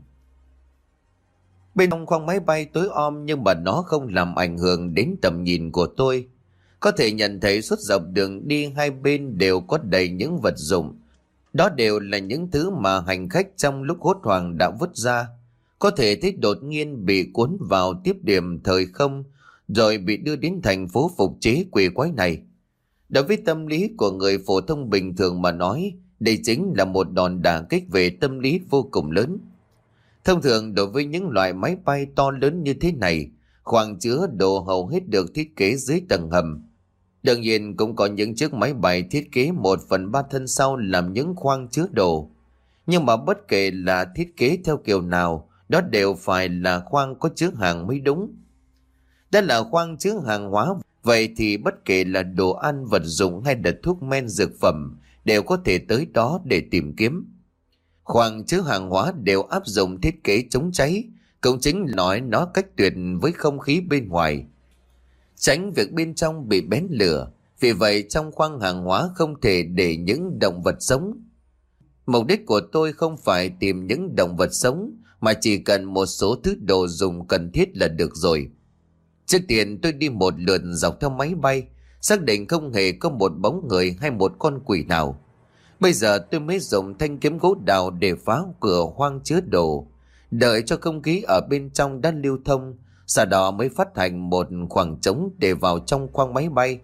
Bên trong khoang máy bay tối om nhưng mà nó không làm ảnh hưởng đến tầm nhìn của tôi. Có thể nhận thấy suốt dọc đường đi hai bên đều có đầy những vật dụng. Đó đều là những thứ mà hành khách trong lúc hốt hoảng đã vứt ra. Có thể thấy đột nhiên bị cuốn vào tiếp điểm thời không, rồi bị đưa đến thành phố phục chế quỷ quái này. Đối với tâm lý của người phổ thông bình thường mà nói, đây chính là một đòn đả kích về tâm lý vô cùng lớn. Thông thường đối với những loại máy bay to lớn như thế này, khoang chứa đồ hầu hết được thiết kế dưới tầng hầm. Đương nhiên cũng có những chiếc máy bay thiết kế một phần ba thân sau làm những khoang chứa đồ. Nhưng mà bất kể là thiết kế theo kiểu nào, đó đều phải là khoang có chứa hàng mới đúng. Đó là khoang chứa hàng hóa, vậy thì bất kể là đồ ăn, vật dụng hay là thuốc men dược phẩm đều có thể tới đó để tìm kiếm. Khoang chứa hàng hóa đều áp dụng thiết kế chống cháy, cũng chính nói nó cách tuyệt với không khí bên ngoài, tránh việc bên trong bị bén lửa. Vì vậy trong khoang hàng hóa không thể để những động vật sống. Mục đích của tôi không phải tìm những động vật sống, mà chỉ cần một số thứ đồ dùng cần thiết là được rồi. Trước tiên tôi đi một lượt dọc theo máy bay, xác định không hề có một bóng người hay một con quỷ nào. Bây giờ tôi mới dùng thanh kiếm gỗ đào để phá cửa khoang chứa đồ, đợi cho không khí ở bên trong đã lưu thông, sau đó mới phát hành một khoảng trống để vào trong khoang máy bay.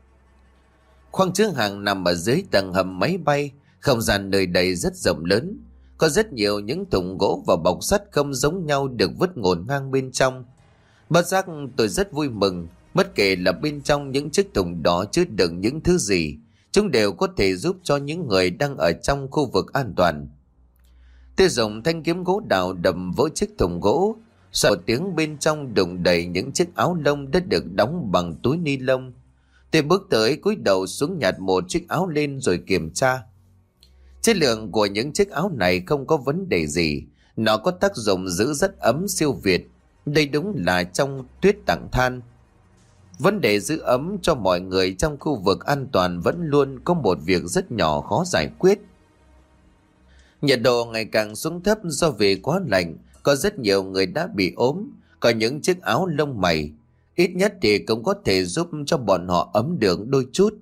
Khoang chứa hàng nằm ở dưới tầng hầm máy bay, không gian nơi đây rất rộng lớn, có rất nhiều những thùng gỗ và bọc sắt không giống nhau được vứt ngổn ngang bên trong. Bất giác tôi rất vui mừng, bất kể là bên trong những chiếc thùng đó chứa đựng những thứ gì, chúng đều có thể giúp cho những người đang ở trong khu vực an toàn. Tôi dùng thanh kiếm gỗ đào đập vỡ chiếc thùng gỗ, sau một tiếng bên trong đựng đầy những chiếc áo lông đã được đóng bằng túi ni lông. Tôi bước tới cúi đầu xuống nhặt một chiếc áo lên rồi kiểm tra. Chất lượng của những chiếc áo này không có vấn đề gì, nó có tác dụng giữ rất ấm siêu việt. Đây đúng là trong tuyết tặng than. Vấn đề giữ ấm cho mọi người trong khu vực an toàn vẫn luôn có một việc rất nhỏ khó giải quyết. Nhiệt độ ngày càng xuống thấp do vì quá lạnh, có rất nhiều người đã bị ốm, có những chiếc áo lông mày, ít nhất thì cũng có thể giúp cho bọn họ ấm được đôi chút.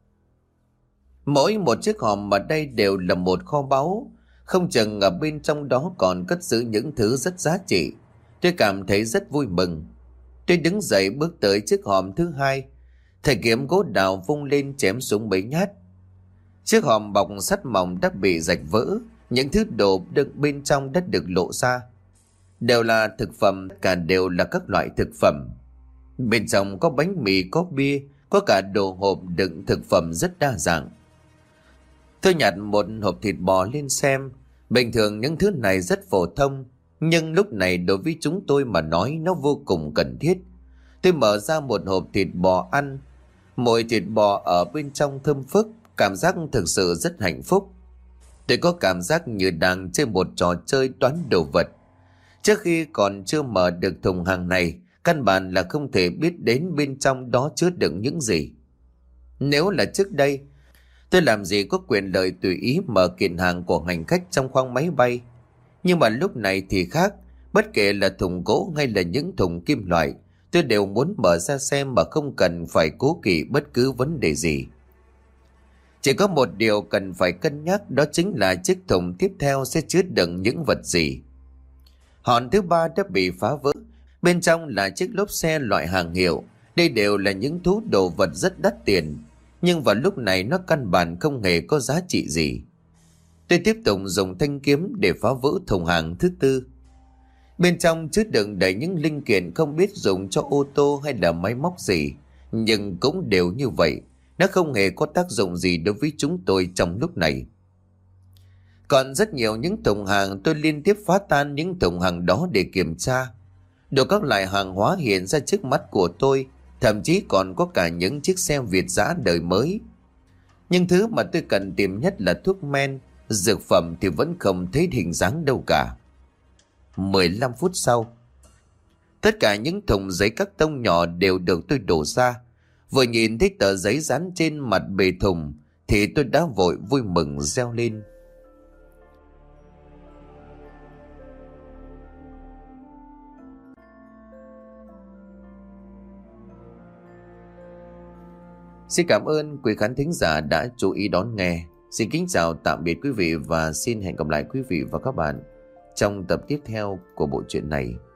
Mỗi một chiếc hòm ở đây đều là một kho báu, không chừng ở bên trong đó còn cất giữ những thứ rất giá trị. Tôi cảm thấy rất vui mừng. Tôi đứng dậy bước tới chiếc hòm thứ hai, thầy kiếm gỗ đào vung lên chém xuống mấy nhát. Chiếc hòm bọc sắt mỏng đã bị rạch vỡ, những thứ đồ đựng bên trong đã được lộ ra. Đều là thực phẩm, tất cả đều là các loại thực phẩm. Bên trong có bánh mì, có bia, có cả đồ hộp đựng thực phẩm rất đa dạng. Tôi nhặt một hộp thịt bò lên xem. Bình thường những thứ này rất phổ thông, nhưng lúc này đối với chúng tôi mà nói nó vô cùng cần thiết. Tôi mở ra một hộp thịt bò ăn. Mùi thịt bò ở bên trong thơm phức, cảm giác thực sự rất hạnh phúc. Tôi có cảm giác như đang chơi một trò chơi đoán đồ vật. Trước khi còn chưa mở được thùng hàng này, căn bản là không thể biết đến bên trong đó chứa đựng những gì. Nếu là trước đây, tôi làm gì có quyền lợi tùy ý mở kiện hàng của hành khách trong khoang máy bay. Nhưng mà lúc này thì khác, bất kể là thùng gỗ hay là những thùng kim loại, tôi đều muốn mở ra xem mà không cần phải cố kỵ bất cứ vấn đề gì. Chỉ có một điều cần phải cân nhắc, đó chính là chiếc thùng tiếp theo sẽ chứa đựng những vật gì. Hòn thứ ba đã bị phá vỡ, bên trong là chiếc lốp xe loại hàng hiệu. Đây đều là những thứ đồ vật rất đắt tiền, nhưng vào lúc này nó căn bản không hề có giá trị gì. Tôi tiếp tục dùng thanh kiếm để phá vỡ thùng hàng thứ tư. Bên trong chứa đựng đầy những linh kiện không biết dùng cho ô tô hay là máy móc gì, nhưng cũng đều như vậy, nó không hề có tác dụng gì đối với chúng tôi trong lúc này. Còn rất nhiều những thùng hàng, tôi liên tiếp phá tan những thùng hàng đó để kiểm tra. Đồ các loại hàng hóa hiện ra trước mắt của tôi, thậm chí còn có cả những chiếc xe Việt dã đời mới. Nhưng thứ mà tôi cần tìm nhất là thuốc men, dược phẩm thì vẫn không thấy hình dáng đâu cả. mười lăm phút sau, tất cả những thùng giấy các tông nhỏ đều được tôi đổ ra. Vừa nhìn thấy tờ giấy dán trên mặt bề thùng thì tôi đã vội vui mừng reo lên. Xin cảm ơn quý khán thính giả đã chú ý đón nghe. Xin kính chào tạm biệt quý vị và xin hẹn gặp lại quý vị và các bạn trong tập tiếp theo của bộ truyện này.